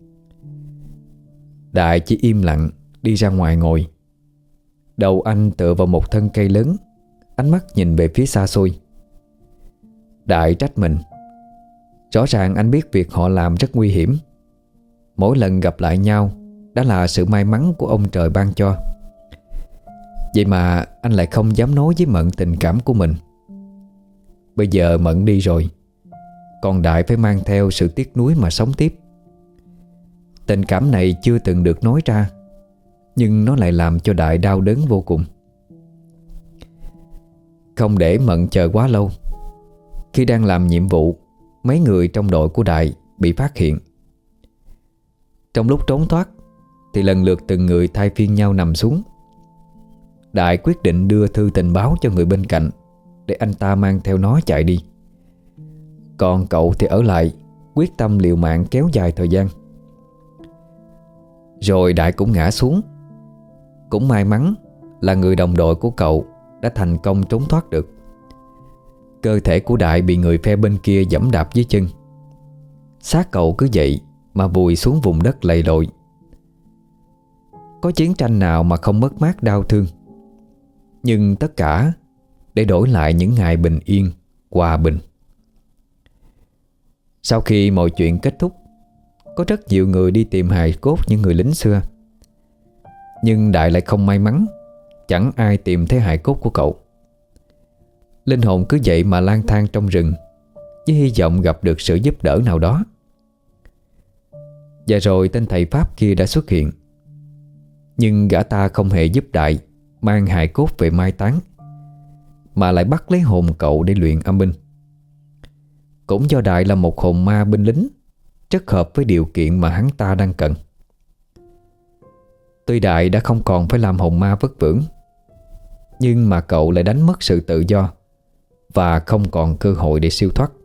Đại chỉ im lặng đi ra ngoài ngồi. Đầu anh tựa vào một thân cây lớn, ánh mắt nhìn về phía xa xôi. Đại trách mình. Rõ ràng anh biết việc họ làm rất nguy hiểm. Mỗi lần gặp lại nhau đã là sự may mắn của ông trời ban cho. Vậy mà anh lại không dám nói với Mận tình cảm của mình. Bây giờ Mận đi rồi, còn Đại phải mang theo sự tiếc nuối mà sống tiếp. Tình cảm này chưa từng được nói ra, nhưng nó lại làm cho Đại đau đớn vô cùng. Không để Mận chờ quá lâu, khi đang làm nhiệm vụ, mấy người trong đội của Đại bị phát hiện. Trong lúc trốn thoát thì lần lượt từng người thay phiên nhau nằm xuống. Đại quyết định đưa thư tình báo cho người bên cạnh để anh ta mang theo nó chạy đi. Còn cậu thì ở lại, quyết tâm liều mạng kéo dài thời gian. Rồi Đại cũng ngã xuống. Cũng may mắn là người đồng đội của cậu đã thành công trốn thoát được. Cơ thể của Đại bị người phe bên kia giẫm đạp dưới chân. Xác cậu cứ vậy mà vùi xuống vùng đất lầy lội. Có chiến tranh nào mà không mất mát đau thương, nhưng tất cả để đổi lại những ngày bình yên, hòa bình. Sau khi mọi chuyện kết thúc, có rất nhiều người đi tìm hài cốt những người lính xưa. Nhưng Đại lại không may mắn, chẳng ai tìm thấy hài cốt của cậu. Linh hồn cứ vậy mà lang thang trong rừng, với hy vọng gặp được sự giúp đỡ nào đó. Và rồi tên thầy Pháp kia đã xuất hiện. Nhưng gã ta không hề giúp Đại mang hài cốt về mai táng, mà lại bắt lấy hồn cậu để luyện âm binh. Cũng do Đại là một hồn ma binh lính, rất hợp với điều kiện mà hắn ta đang cần. Tuy Đại đã không còn phải làm hồn ma vất vưởng, nhưng mà cậu lại đánh mất sự tự do và không còn cơ hội để siêu thoát.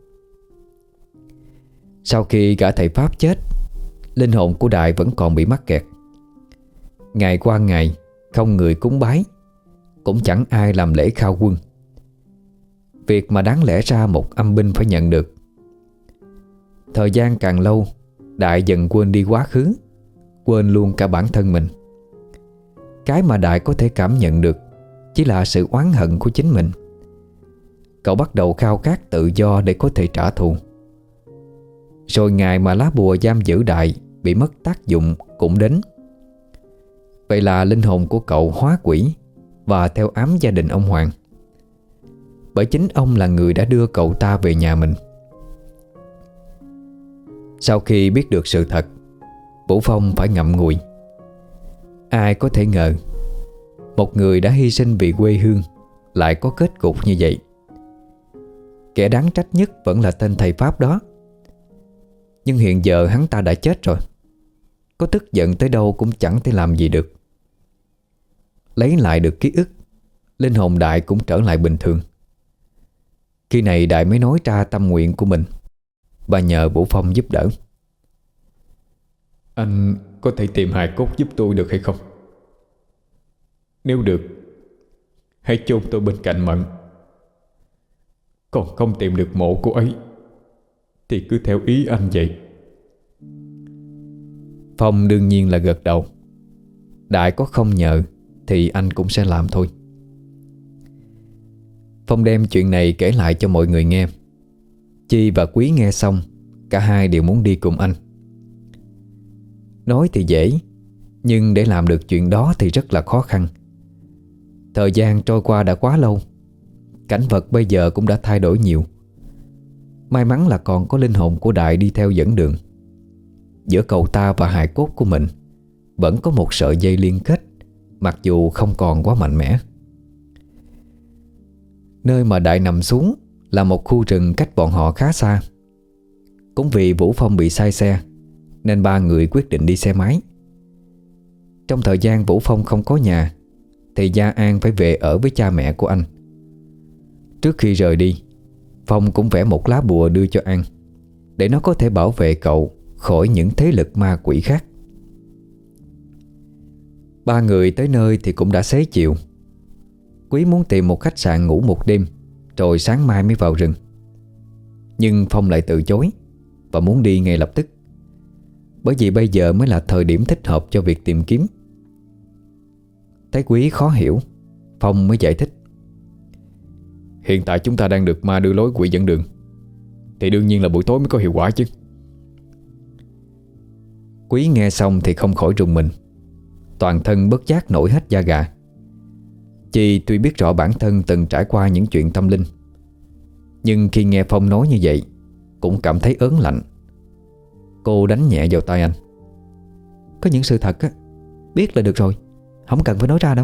Sau khi gã thầy Pháp chết, linh hồn của Đại vẫn còn bị mắc kẹt. Ngày qua ngày, không người cúng bái, cũng chẳng ai làm lễ khao quân. Việc mà đáng lẽ ra một âm binh phải nhận được. Thời gian càng lâu, Đại dần quên đi quá khứ, quên luôn cả bản thân mình. Cái mà Đại có thể cảm nhận được chỉ là sự oán hận của chính mình. Cậu bắt đầu khao khát tự do để có thể trả thù. Rồi ngày mà lá bùa giam giữ Đại bị mất tác dụng cũng đến. Vậy là linh hồn của cậu hóa quỷ và theo ám gia đình ông Hoàng. Bởi chính ông là người đã đưa cậu ta về nhà mình. Sau khi biết được sự thật, Vũ Phong phải ngậm ngùi. Ai có thể ngờ một người đã hy sinh vì quê hương lại có kết cục như vậy. Kẻ đáng trách nhất vẫn là tên thầy Pháp đó. Nhưng hiện giờ hắn ta đã chết rồi, có tức giận tới đâu cũng chẳng thể làm gì được. Lấy lại được ký ức, linh hồn Đại cũng trở lại bình thường. Khi này Đại mới nói ra tâm nguyện của mình và nhờ Vũ Phong giúp đỡ. Anh có thể tìm hài cốt giúp tôi được hay không? Nếu được, hãy chôn tôi bên cạnh Mận. Còn không tìm được mộ cô ấy thì cứ theo ý anh vậy. Phong đương nhiên là gật đầu. Đại có không nhờ thì anh cũng sẽ làm thôi. Phong đem chuyện này kể lại cho mọi người nghe. Chi và Quý nghe xong, cả hai đều muốn đi cùng anh. Nói thì dễ, nhưng để làm được chuyện đó thì rất là khó khăn. Thời gian trôi qua đã quá lâu, cảnh vật bây giờ cũng đã thay đổi nhiều. May mắn là còn có linh hồn của Đại đi theo dẫn đường. Giữa cậu ta và hài cốt của mình vẫn có một sợi dây liên kết, mặc dù không còn quá mạnh mẽ. Nơi mà Đại nằm xuống là một khu rừng cách bọn họ khá xa. Cũng vì Vũ Phong bị say xe nên ba người quyết định đi xe máy. Trong thời gian Vũ Phong không có nhà thì Gia An phải về ở với cha mẹ của anh. Trước khi rời đi, Phong cũng vẽ một lá bùa đưa cho An, để nó có thể bảo vệ cậu khỏi những thế lực ma quỷ khác. Ba người tới nơi thì cũng đã xế chiều. Quý muốn tìm một khách sạn ngủ một đêm, rồi sáng mai mới vào rừng. Nhưng Phong lại từ chối và muốn đi ngay lập tức, bởi vì bây giờ mới là thời điểm thích hợp cho việc tìm kiếm. Thấy Quý khó hiểu, Phong mới giải thích. Hiện tại chúng ta đang được ma đưa lối quỷ dẫn đường, thì đương nhiên là buổi tối mới có hiệu quả chứ. Quý nghe xong thì không khỏi rùng mình, toàn thân bất giác nổi hết da gà. Chi tuy biết rõ bản thân từng trải qua những chuyện tâm linh, nhưng khi nghe Phong nói như vậy cũng cảm thấy ớn lạnh. Cô đánh nhẹ vào tay anh. Có những sự thật á, biết là được rồi, không cần phải nói ra đâu.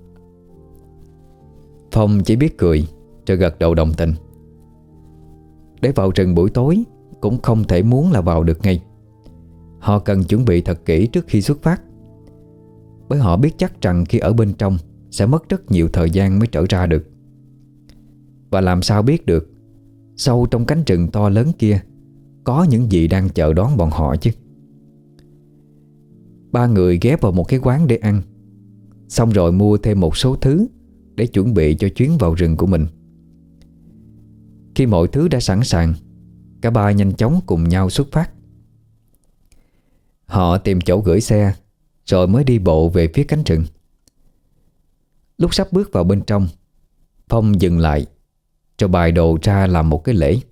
Phong chỉ biết cười rồi gật đầu đồng tình. Để vào rừng buổi tối cũng không thể muốn là vào được ngay. Họ cần chuẩn bị thật kỹ trước khi xuất phát, bởi họ biết chắc rằng khi ở bên trong sẽ mất rất nhiều thời gian mới trở ra được. Và làm sao biết được sâu trong cánh rừng to lớn kia có những gì đang chờ đón bọn họ chứ. Ba người ghé vào một cái quán để ăn, xong rồi mua thêm một số thứ để chuẩn bị cho chuyến vào rừng của mình. Khi mọi thứ đã sẵn sàng, cả ba nhanh chóng cùng nhau xuất phát. Họ tìm chỗ gửi xe, rồi mới đi bộ về phía cánh rừng. Lúc sắp bước vào bên trong, Phong dừng lại, rồi bài đồ ra làm một cái lễ.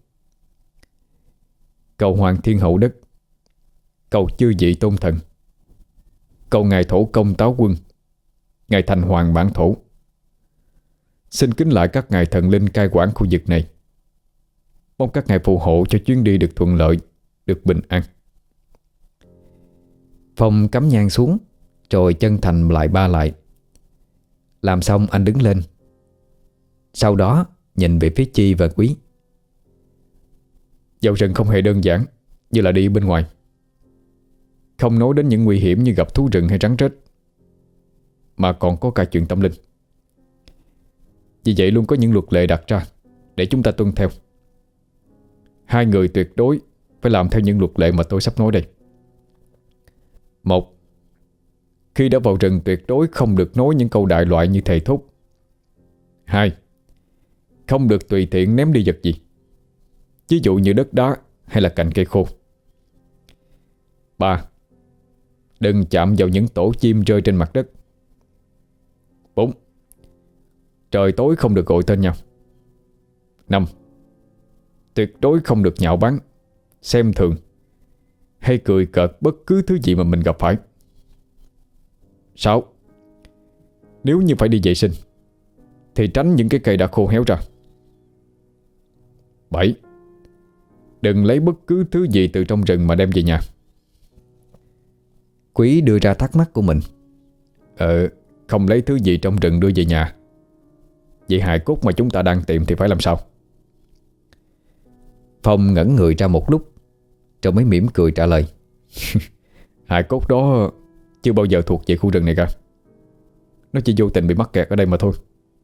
Cầu Hoàng Thiên Hậu Đất, cầu chư vị tôn thần, cầu ngài thổ công táo quân, ngài thành hoàng bản thổ. Xin kính lại các ngài thần linh cai quản khu vực này. Mong các ngài phù hộ cho chuyến đi được thuận lợi, được bình an. Phong cắm nhang xuống, rồi chân thành lại ba lại. Làm xong anh đứng lên. Sau đó nhìn về phía Chi và Quý. Vào rừng không hề đơn giản như là đi bên ngoài. Không nói đến những nguy hiểm như gặp thú rừng hay rắn rết, mà còn có cả chuyện tâm linh. Vì vậy luôn có những luật lệ đặt ra để chúng ta tuân theo. Hai người tuyệt đối phải làm theo những luật lệ mà tôi sắp nói đây. Một, khi đã vào rừng tuyệt đối không được nói những câu đại loại như thề thốt. Hai, không được tùy tiện ném đi vật gì, ví dụ như đất đá hay là cành cây khô. Ba, đừng chạm vào những tổ chim rơi trên mặt đất. Bốn, trời tối không được gọi tên nhau. Năm, tuyệt đối không được nhạo báng, xem thường hay cười cợt bất cứ thứ gì mà mình gặp phải. Sáu, nếu như phải đi vệ sinh thì tránh những cái cây đã khô héo ra. Bảy, đừng lấy bất cứ thứ gì từ trong rừng mà đem về nhà. Quý đưa ra thắc mắc của mình. Ờ, không lấy thứ gì trong rừng đưa về nhà Vậy hài cốt mà chúng ta đang tìm thì phải làm sao? Phong ngẩn người ra một lúc rồi mới mỉm cười trả lời. Hài cốt đó chưa bao giờ thuộc về khu rừng này cả. Nó chỉ vô tình bị mắc kẹt ở đây mà thôi.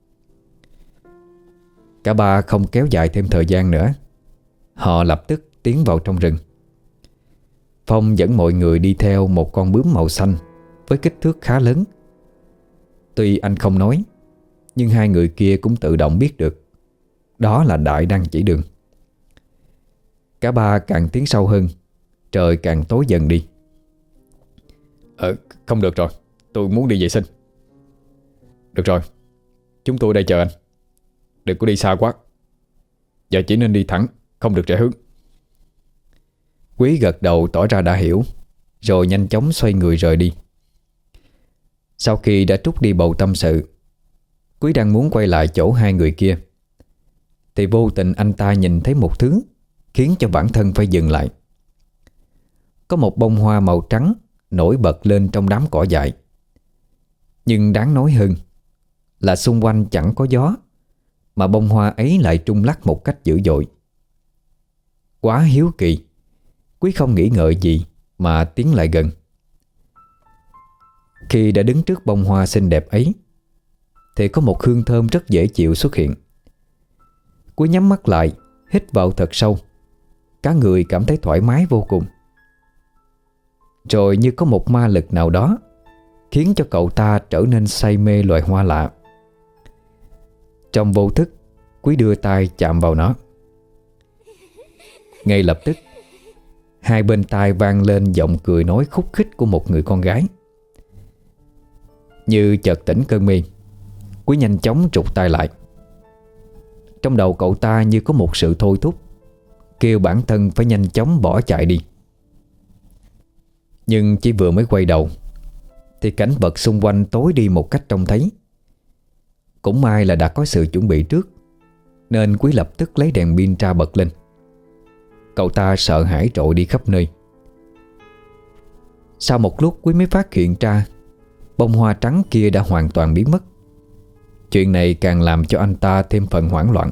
Cả ba không kéo dài thêm thời gian nữa. Họ lập tức tiến vào trong rừng. Phong dẫn mọi người đi theo một con bướm màu xanh với kích thước khá lớn. Tuy anh không nói, nhưng hai người kia cũng tự động biết được đó là Đại đang chỉ đường. Cả ba càng tiến sâu hơn, trời càng tối dần đi. Ờ, không được rồi, tôi muốn đi vệ sinh. Được rồi, chúng tôi ở đây chờ anh. Đừng có đi xa quá. Giờ chỉ nên đi thẳng, không được rẽ hướng. Quý gật đầu tỏ ra đã hiểu, rồi nhanh chóng xoay người rời đi. Sau khi đã trút đi bầu tâm sự, Quý đang muốn quay lại chỗ hai người kia thì vô tình anh ta nhìn thấy một thứ khiến cho bản thân phải dừng lại. Có một bông hoa màu trắng nổi bật lên trong đám cỏ dại. Nhưng đáng nói hơn là xung quanh chẳng có gió, mà bông hoa ấy lại rung lắc một cách dữ dội. Quá hiếu kỳ, Quý không nghĩ ngợi gì mà tiến lại gần. Khi đã đứng trước bông hoa xinh đẹp ấy thì có một hương thơm rất dễ chịu xuất hiện. Quý nhắm mắt lại, hít vào thật sâu. Cả người cảm thấy thoải mái vô cùng. Rồi như có một ma lực nào đó khiến cho cậu ta trở nên say mê loài hoa lạ. Trong vô thức, Quý đưa tay chạm vào nó. Ngay lập tức, hai bên tai vang lên giọng cười nói khúc khích của một người con gái. Như chợt tỉnh cơn mê, Quý nhanh chóng trục tay lại. Trong đầu cậu ta như có một sự thôi thúc, kêu bản thân phải nhanh chóng bỏ chạy đi. Nhưng chỉ vừa mới quay đầu thì cảnh vật xung quanh tối đi một cách trông thấy. Cũng may là đã có sự chuẩn bị trước, nên Quý lập tức lấy đèn pin ra bật lên. Cậu ta sợ hãi trội đi khắp nơi. Sau một lúc Quý mới phát hiện ra bông hoa trắng kia đã hoàn toàn biến mất. Chuyện này càng làm cho anh ta thêm phần hoảng loạn.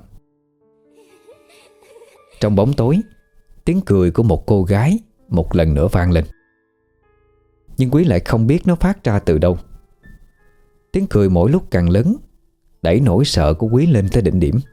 Trong bóng tối, tiếng cười của một cô gái một lần nữa vang lên. Nhưng Quý lại không biết nó phát ra từ đâu. Tiếng cười mỗi lúc càng lớn, đẩy nỗi sợ của Quý lên tới đỉnh điểm.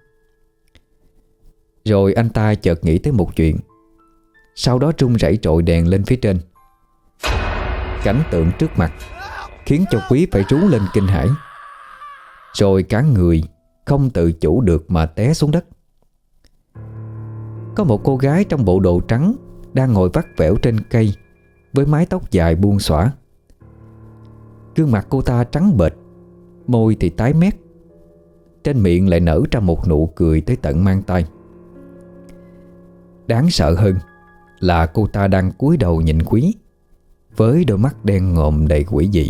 Rồi anh ta chợt nghĩ tới một chuyện. Sau đó rung rẩy trội đèn lên phía trên. Cảnh tượng trước mặt khiến cho Quý phải rú lên kinh hãi. Rồi cả người không tự chủ được mà té xuống đất. Có một cô gái trong bộ đồ trắng đang ngồi vắt vẻo trên cây với mái tóc dài buông xõa. Gương mặt cô ta trắng bệch, môi thì tái mét, trên miệng lại nở ra một nụ cười tới tận mang tai. Đáng sợ hơn là cô ta đang cúi đầu nhìn Quý với đôi mắt đen ngòm đầy quỷ dị.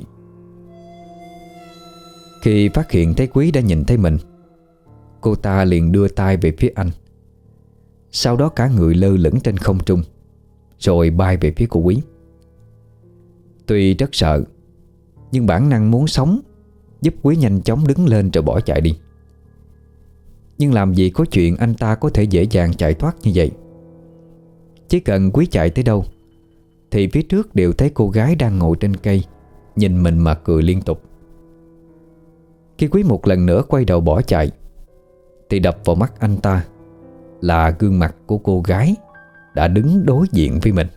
Khi phát hiện thấy Quý đã nhìn thấy mình, cô ta liền đưa tay về phía anh. Sau đó cả người lơ lửng trên không trung, rồi bay về phía của Quý. Tuy rất sợ, nhưng bản năng muốn sống giúp Quý nhanh chóng đứng lên rồi bỏ chạy đi. Nhưng làm gì có chuyện anh ta có thể dễ dàng chạy thoát như vậy. Chỉ cần Quý chạy tới đâu thì phía trước đều thấy cô gái đang ngồi trên cây, nhìn mình mà cười liên tục. Khi Quý một lần nữa quay đầu bỏ chạy thì đập vào mắt anh ta là gương mặt của cô gái đã đứng đối diện với mình.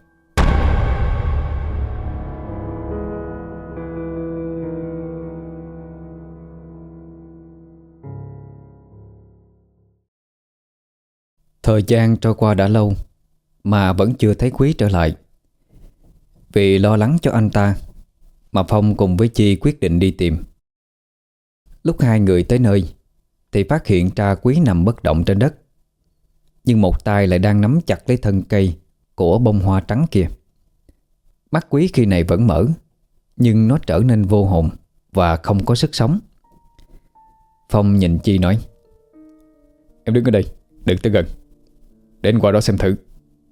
Thời gian trôi qua đã lâu mà vẫn chưa thấy Quý trở lại. Vì lo lắng cho anh ta mà Phong cùng với Chi quyết định đi tìm. Lúc hai người tới nơi thì phát hiện ra Quý nằm bất động trên đất, nhưng một tay lại đang nắm chặt lấy thân cây của bông hoa trắng kia. Mắt Quý khi này vẫn mở, nhưng nó trở nên vô hồn và không có sức sống. Phong nhìn Chi nói: Em đứng ở đây, đừng tới gần, để anh qua đó xem thử.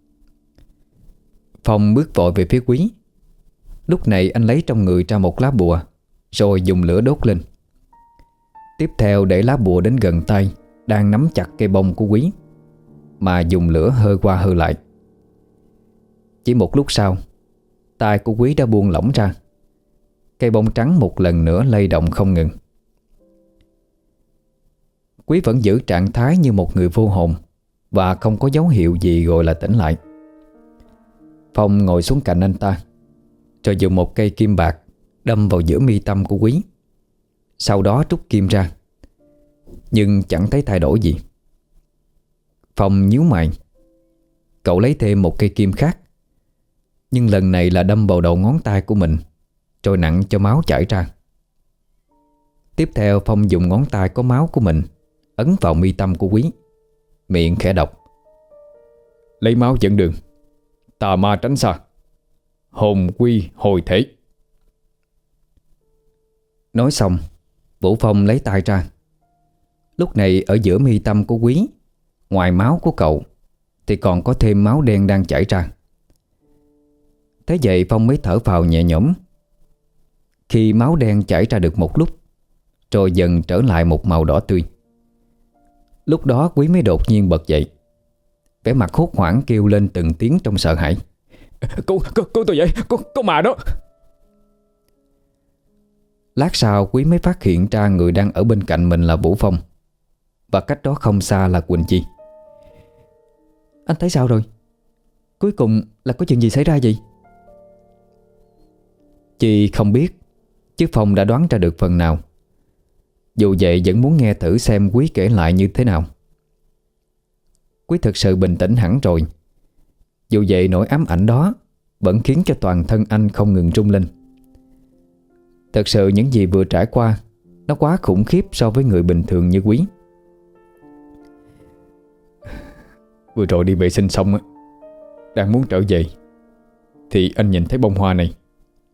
Phong bước vội về phía Quý. Lúc này anh lấy trong người ra một lá bùa, rồi dùng lửa đốt lên. Tiếp theo để lá bùa đến gần tay đang nắm chặt cây bông của Quý, mà dùng lửa hơ qua hơ lại. Chỉ một lúc sau, tay của Quý đã buông lỏng ra. Cây bông trắng một lần nữa lay động không ngừng. Quý vẫn giữ trạng thái như một người vô hồn và không có dấu hiệu gì gọi là tỉnh lại. Phong ngồi xuống cạnh anh ta, rồi dùng một cây kim bạc đâm vào giữa mi tâm của Quý. Sau đó rút kim ra, nhưng chẳng thấy thay đổi gì. Phong nhíu mày. Cậu lấy thêm một cây kim khác, nhưng lần này là đâm vào đầu ngón tay của mình, rồi nặng cho máu chảy ra. Tiếp theo Phong dùng ngón tay có máu của mình ấn vào mi tâm của Quý, miệng khẽ đọc: lấy máu dẫn đường, tà ma tránh xa, hồn quy hồi thể. Nói xong, Vũ Phong lấy tay ra. Lúc này ở giữa mi tâm của Quý, ngoài máu của cậu thì còn có thêm máu đen đang chảy ra. Thế vậy Phong mới thở phào nhẹ nhõm. Khi máu đen chảy ra được một lúc, rồi dần trở lại một màu đỏ tươi. Lúc đó Quý mới đột nhiên bật dậy, vẻ mặt hốt hoảng kêu lên từng tiếng trong sợ hãi: Cô, cô, cô tôi vậy, cô, cô mà đó. Lát sau Quý mới phát hiện ra người đang ở bên cạnh mình là Vũ Phong, và cách đó không xa là Quỳnh Chi. Anh thấy sao rồi? Cuối cùng là có chuyện gì xảy ra vậy? Chi không biết, chứ Phong đã đoán ra được phần nào. Dù vậy vẫn muốn nghe thử xem Quý kể lại như thế nào. Quý thực sự bình tĩnh hẳn rồi. Dù vậy nỗi ám ảnh đó vẫn khiến cho toàn thân anh không ngừng rung lên. Thật sự những gì vừa trải qua nó quá khủng khiếp so với người bình thường như Quý. Vừa rồi đi vệ sinh xong á, đang muốn trở về thì anh nhìn thấy bông hoa này.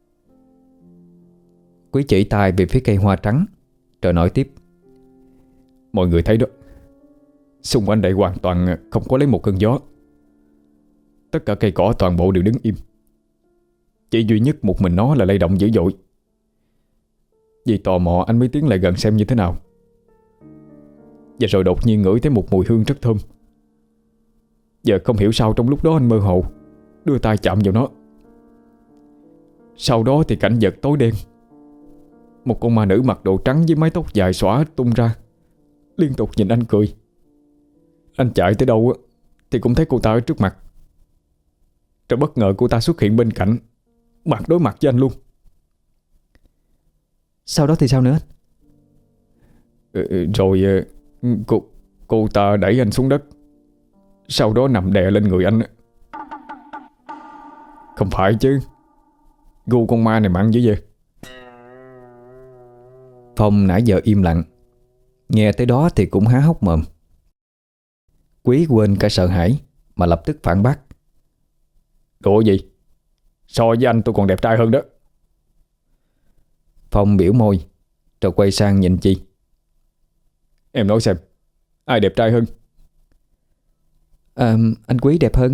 Quý chỉ tay về phía cây hoa trắng, rồi nói tiếp: mọi người thấy đó, xung quanh đây hoàn toàn không có lấy một cơn gió. Tất cả cây cỏ toàn bộ đều đứng im, chỉ duy nhất một mình nó là lay động dữ dội. Vì tò mò anh mới tiến lại gần xem như thế nào. Và rồi đột nhiên ngửi thấy một mùi hương rất thơm. Giờ không hiểu sao trong lúc đó anh mơ hồ đưa tay chạm vào nó. Sau đó thì cảnh vật tối đen. Một con ma nữ mặc đồ trắng với mái tóc dài xõa tung ra, liên tục nhìn anh cười. Anh chạy tới đâu thì cũng thấy cô ta ở trước mặt. Rồi bất ngờ cô ta xuất hiện bên cạnh, mặt đối mặt với anh luôn. Sau đó thì sao nữa? ừ, Rồi cô, cô ta đẩy anh xuống đất, sau đó nằm đè lên người anh. Không phải chứ, gu con ma này mặn dữ vậy. Phong nãy giờ im lặng, nghe tới đó thì cũng há hốc mồm. Quý quên cả sợ hãi mà lập tức phản bác: Đùa gì, so với anh tôi còn đẹp trai hơn đó. Phong biểu môi, rồi quay sang nhìn Chi: Em nói xem, ai đẹp trai hơn? À, anh Quý đẹp hơn.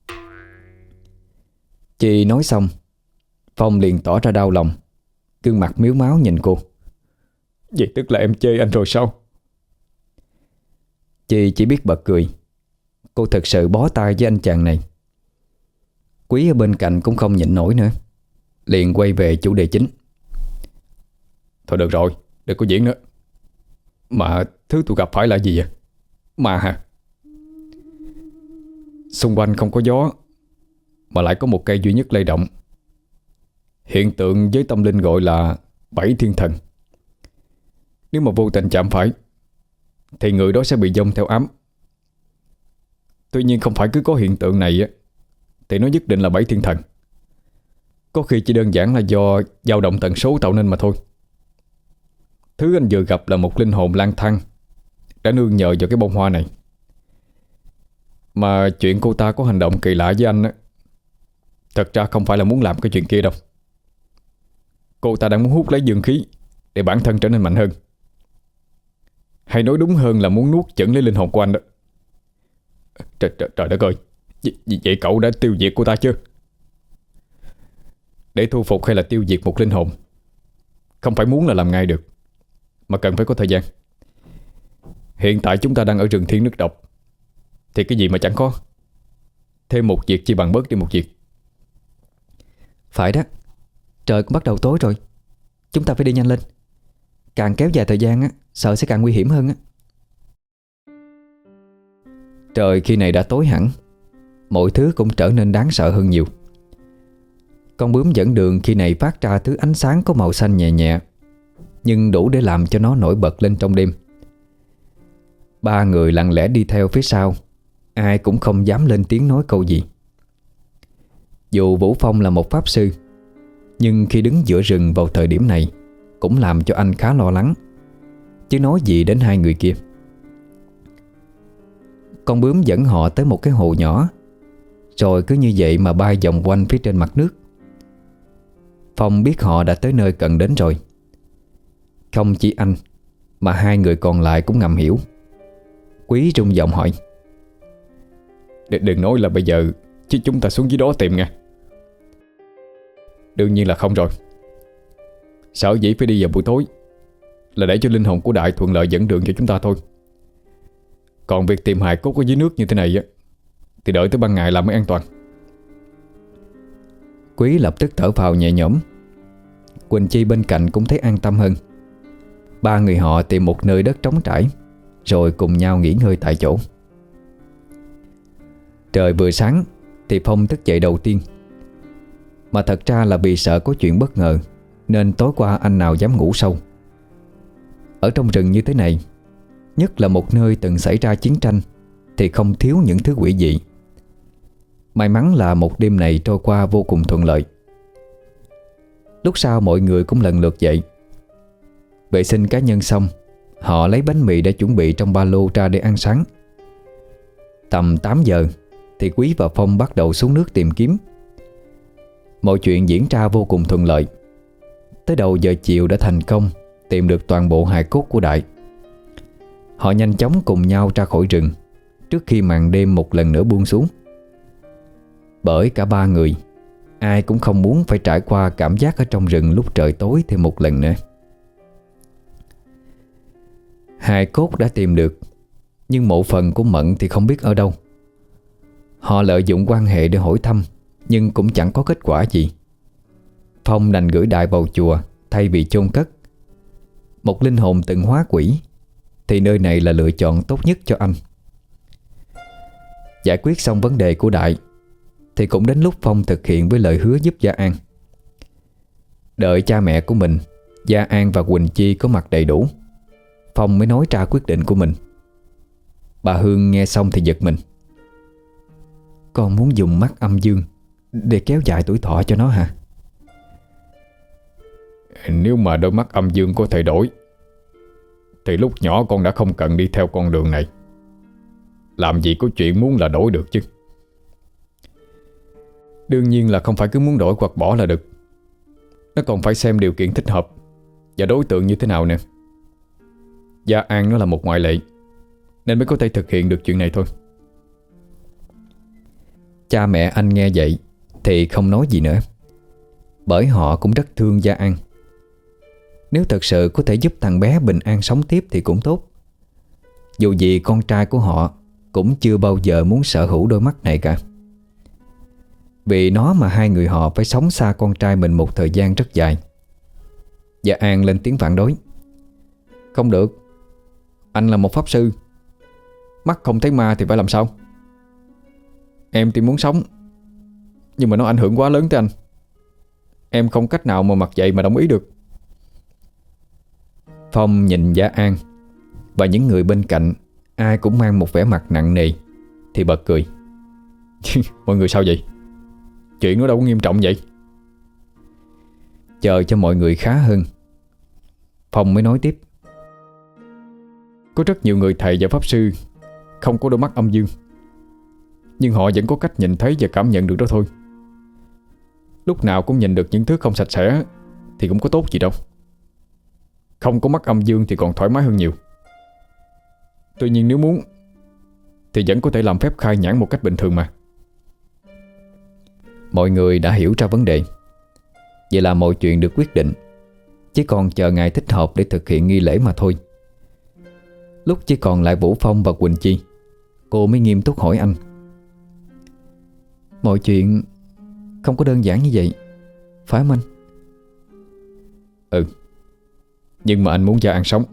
Chi nói xong, Phong liền tỏ ra đau lòng, gương mặt miếu máu nhìn cô. Vậy tức là em chê anh rồi sao? Chi chỉ biết bật cười. Cô thật sự bó tay với anh chàng này. Quý ở bên cạnh cũng không nhịn nổi nữa, liền quay về chủ đề chính. Thôi được rồi, đừng có diễn nữa. Mà thứ tôi gặp phải là gì vậy? Ma hả? Xung quanh không có gió, mà lại có một cây duy nhất lay động. Hiện tượng với tâm linh gọi là bảy thiên thần. Nếu mà vô tình chạm phải thì người đó sẽ bị dông theo ám. Tuy nhiên không phải cứ có hiện tượng này thì nó nhất định là bảy thiên thần. Có khi chỉ đơn giản là do dao động tần số tạo nên mà thôi. Thứ anh vừa gặp là một linh hồn lang thang đã nương nhờ vào cái bông hoa này. Mà chuyện cô ta có hành động kỳ lạ với anh á, thật ra không phải là muốn làm cái chuyện kia đâu. Cô ta đang muốn hút lấy dương khí để bản thân trở nên mạnh hơn. Hay nói đúng hơn là muốn nuốt chửng lấy linh hồn của anh đó. Trời, trời, trời đất ơi, vậy, vậy cậu đã tiêu diệt cô ta chưa? Để thu phục hay là tiêu diệt một linh hồn không phải muốn là làm ngay được, mà cần phải có thời gian. Hiện tại chúng ta đang ở rừng thiên nước độc, thì cái gì mà chẳng có. Thêm một việc chỉ bằng bớt đi một việc. Phải đó. Trời cũng bắt đầu tối rồi. Chúng ta phải đi nhanh lên. Càng kéo dài thời gian á, sợ sẽ càng nguy hiểm hơn á. Trời khi này đã tối hẳn, mọi thứ cũng trở nên đáng sợ hơn nhiều. Con bướm dẫn đường khi này phát ra thứ ánh sáng có màu xanh nhẹ nhẹ, nhưng đủ để làm cho nó nổi bật lên trong đêm. Ba người lặng lẽ đi theo phía sau, ai cũng không dám lên tiếng nói câu gì. Dù Vũ Phong là một pháp sư, nhưng khi đứng giữa rừng vào thời điểm này cũng làm cho anh khá lo lắng, chứ nói gì đến hai người kia. Con bướm dẫn họ tới một cái hồ nhỏ, rồi cứ như vậy mà bay vòng quanh phía trên mặt nước. Phong biết họ đã tới nơi cần đến rồi. Không chỉ anh, mà hai người còn lại cũng ngầm hiểu. Quý rung giọng hỏi: D Đừng nói là bây giờ chứ chúng ta xuống dưới đó tìm nha. Đương nhiên là không rồi. Sở dĩ phải đi vào buổi tối là để cho linh hồn của Đại thuận lợi dẫn đường cho chúng ta thôi. Còn việc tìm hài cốt ở dưới nước như thế này á, thì đợi tới ban ngày là mới an toàn. Quý lập tức thở phào nhẹ nhõm. Quỳnh Chi bên cạnh cũng thấy an tâm hơn. Ba người họ tìm một nơi đất trống trải, rồi cùng nhau nghỉ ngơi tại chỗ. Trời vừa sáng thì Phong thức dậy đầu tiên. Mà thật ra là vì sợ có chuyện bất ngờ, nên tối qua anh nào dám ngủ sâu. Ở trong rừng như thế này, nhất là một nơi từng xảy ra chiến tranh, thì không thiếu những thứ quỷ dị. May mắn là một đêm này trôi qua vô cùng thuận lợi. Lúc sau mọi người cũng lần lượt dậy. Vệ sinh cá nhân xong, họ lấy bánh mì đã chuẩn bị trong ba lô ra để ăn sáng. Tầm tám giờ thì Quý và Phong bắt đầu xuống nước tìm kiếm. Mọi chuyện diễn ra vô cùng thuận lợi. Tới đầu giờ chiều đã thành công tìm được toàn bộ hài cốt của Đại. Họ nhanh chóng cùng nhau ra khỏi rừng trước khi màn đêm một lần nữa buông xuống. Bởi cả ba người, ai cũng không muốn phải trải qua cảm giác ở trong rừng lúc trời tối thêm một lần nữa. Hài cốt đã tìm được, nhưng mộ phần của Mận thì không biết ở đâu. Họ lợi dụng quan hệ để hỏi thăm, nhưng cũng chẳng có kết quả gì. Phong đành gửi Đại vào chùa thay vì chôn cất. Một linh hồn từng hóa quỷ, thì nơi này là lựa chọn tốt nhất cho anh. Giải quyết xong vấn đề của Đại, thì cũng đến lúc Phong thực hiện với lời hứa giúp Gia An. Đợi cha mẹ của mình, Gia An và Quỳnh Chi có mặt đầy đủ, Phong mới nói ra quyết định của mình. Bà Hương nghe xong thì giật mình. Con muốn dùng mắt âm dương để kéo dài tuổi thọ cho nó hả? Nếu mà đôi mắt âm dương có thể đổi, thì lúc nhỏ con đã không cần đi theo con đường này. Làm gì có chuyện muốn là đổi được chứ. Đương nhiên là không phải cứ muốn đổi hoặc bỏ là được. Nó còn phải xem điều kiện thích hợp và đối tượng như thế nào nè. Gia An nó là một ngoại lệ, nên mới có thể thực hiện được chuyện này thôi. Cha mẹ anh nghe vậy thì không nói gì nữa, bởi họ cũng rất thương Gia An. Nếu thật sự có thể giúp thằng bé bình an sống tiếp thì cũng tốt. Dù gì con trai của họ cũng chưa bao giờ muốn sở hữu đôi mắt này cả. Vì nó mà hai người họ phải sống xa con trai mình một thời gian rất dài. Gia An lên tiếng phản đối. Không được, anh là một pháp sư, mắt không thấy ma thì phải làm sao? Em thì muốn sống, nhưng mà nó ảnh hưởng quá lớn tới anh. Em không cách nào mà mặc vậy mà đồng ý được. Phong nhìn Gia An và những người bên cạnh, ai cũng mang một vẻ mặt nặng nề, thì bật cười. Mọi người sao vậy? Chuyện nó đâu có nghiêm trọng vậy. Chờ cho mọi người khá hơn, Phong mới nói tiếp. Có rất nhiều người thầy và pháp sư không có đôi mắt âm dương, nhưng họ vẫn có cách nhìn thấy và cảm nhận được đó thôi. Lúc nào cũng nhìn được những thứ không sạch sẽ thì cũng có tốt gì đâu. Không có mắt âm dương thì còn thoải mái hơn nhiều. Tuy nhiên nếu muốn thì vẫn có thể làm phép khai nhãn một cách bình thường mà. Mọi người đã hiểu ra vấn đề. Vậy là mọi chuyện được quyết định. chỉ còn chờ ngày thích hợp để thực hiện nghi lễ mà thôi. Lúc chỉ còn lại Vũ Phong và Quỳnh Chi, cô mới nghiêm túc hỏi anh: mọi chuyện không có đơn giản như vậy, phải không anh? Ừ, nhưng mà anh muốn Gia An sống.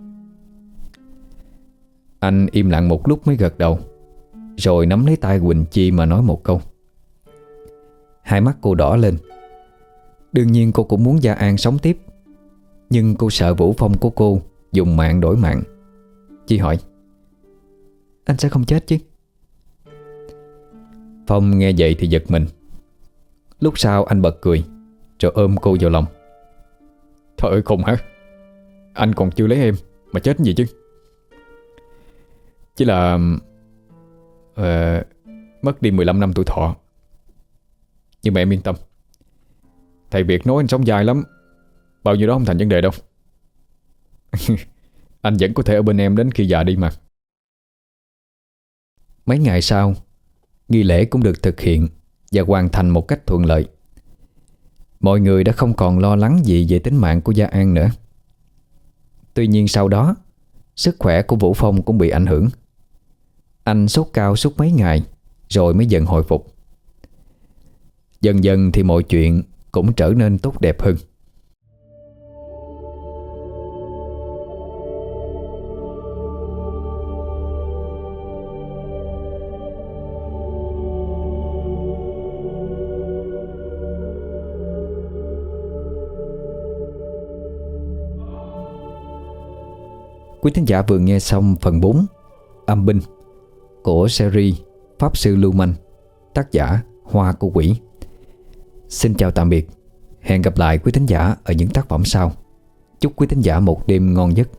Anh im lặng một lúc mới gật đầu, rồi nắm lấy tay Quỳnh Chi mà nói một câu. Hai mắt cô đỏ lên. Đương nhiên cô cũng muốn Gia An sống tiếp, nhưng cô sợ Vũ Phong của cô dùng mạng đổi mạng. Chi hỏi: anh sẽ không chết chứ? Phong nghe vậy thì giật mình. Lúc sau anh bật cười, rồi ôm cô vào lòng. Trời ơi khùng hả? Anh còn chưa lấy em mà chết gì chứ? Chỉ là uh, mất đi mười lăm năm tuổi thọ. Nhưng mà em yên tâm, thầy Việt nói anh sống dài lắm, bao nhiêu đó không thành vấn đề đâu. Anh vẫn có thể ở bên em đến khi già đi mà. Mấy ngày sau, nghi lễ cũng được thực hiện và hoàn thành một cách thuận lợi. Mọi người đã không còn lo lắng gì về tính mạng của Gia An nữa. Tuy nhiên sau đó, sức khỏe của Vũ Phong cũng bị ảnh hưởng. Anh sốt cao suốt mấy ngày rồi mới dần hồi phục. Dần dần thì mọi chuyện cũng trở nên tốt đẹp hơn. Quý thính giả vừa nghe xong phần bốn Âm binh của series Pháp sư Lưu Manh, tác giả Hoa Cô Quỷ. Xin chào tạm biệt. Hẹn gặp lại quý thính giả ở những tác phẩm sau. Chúc quý thính giả một đêm ngon giấc.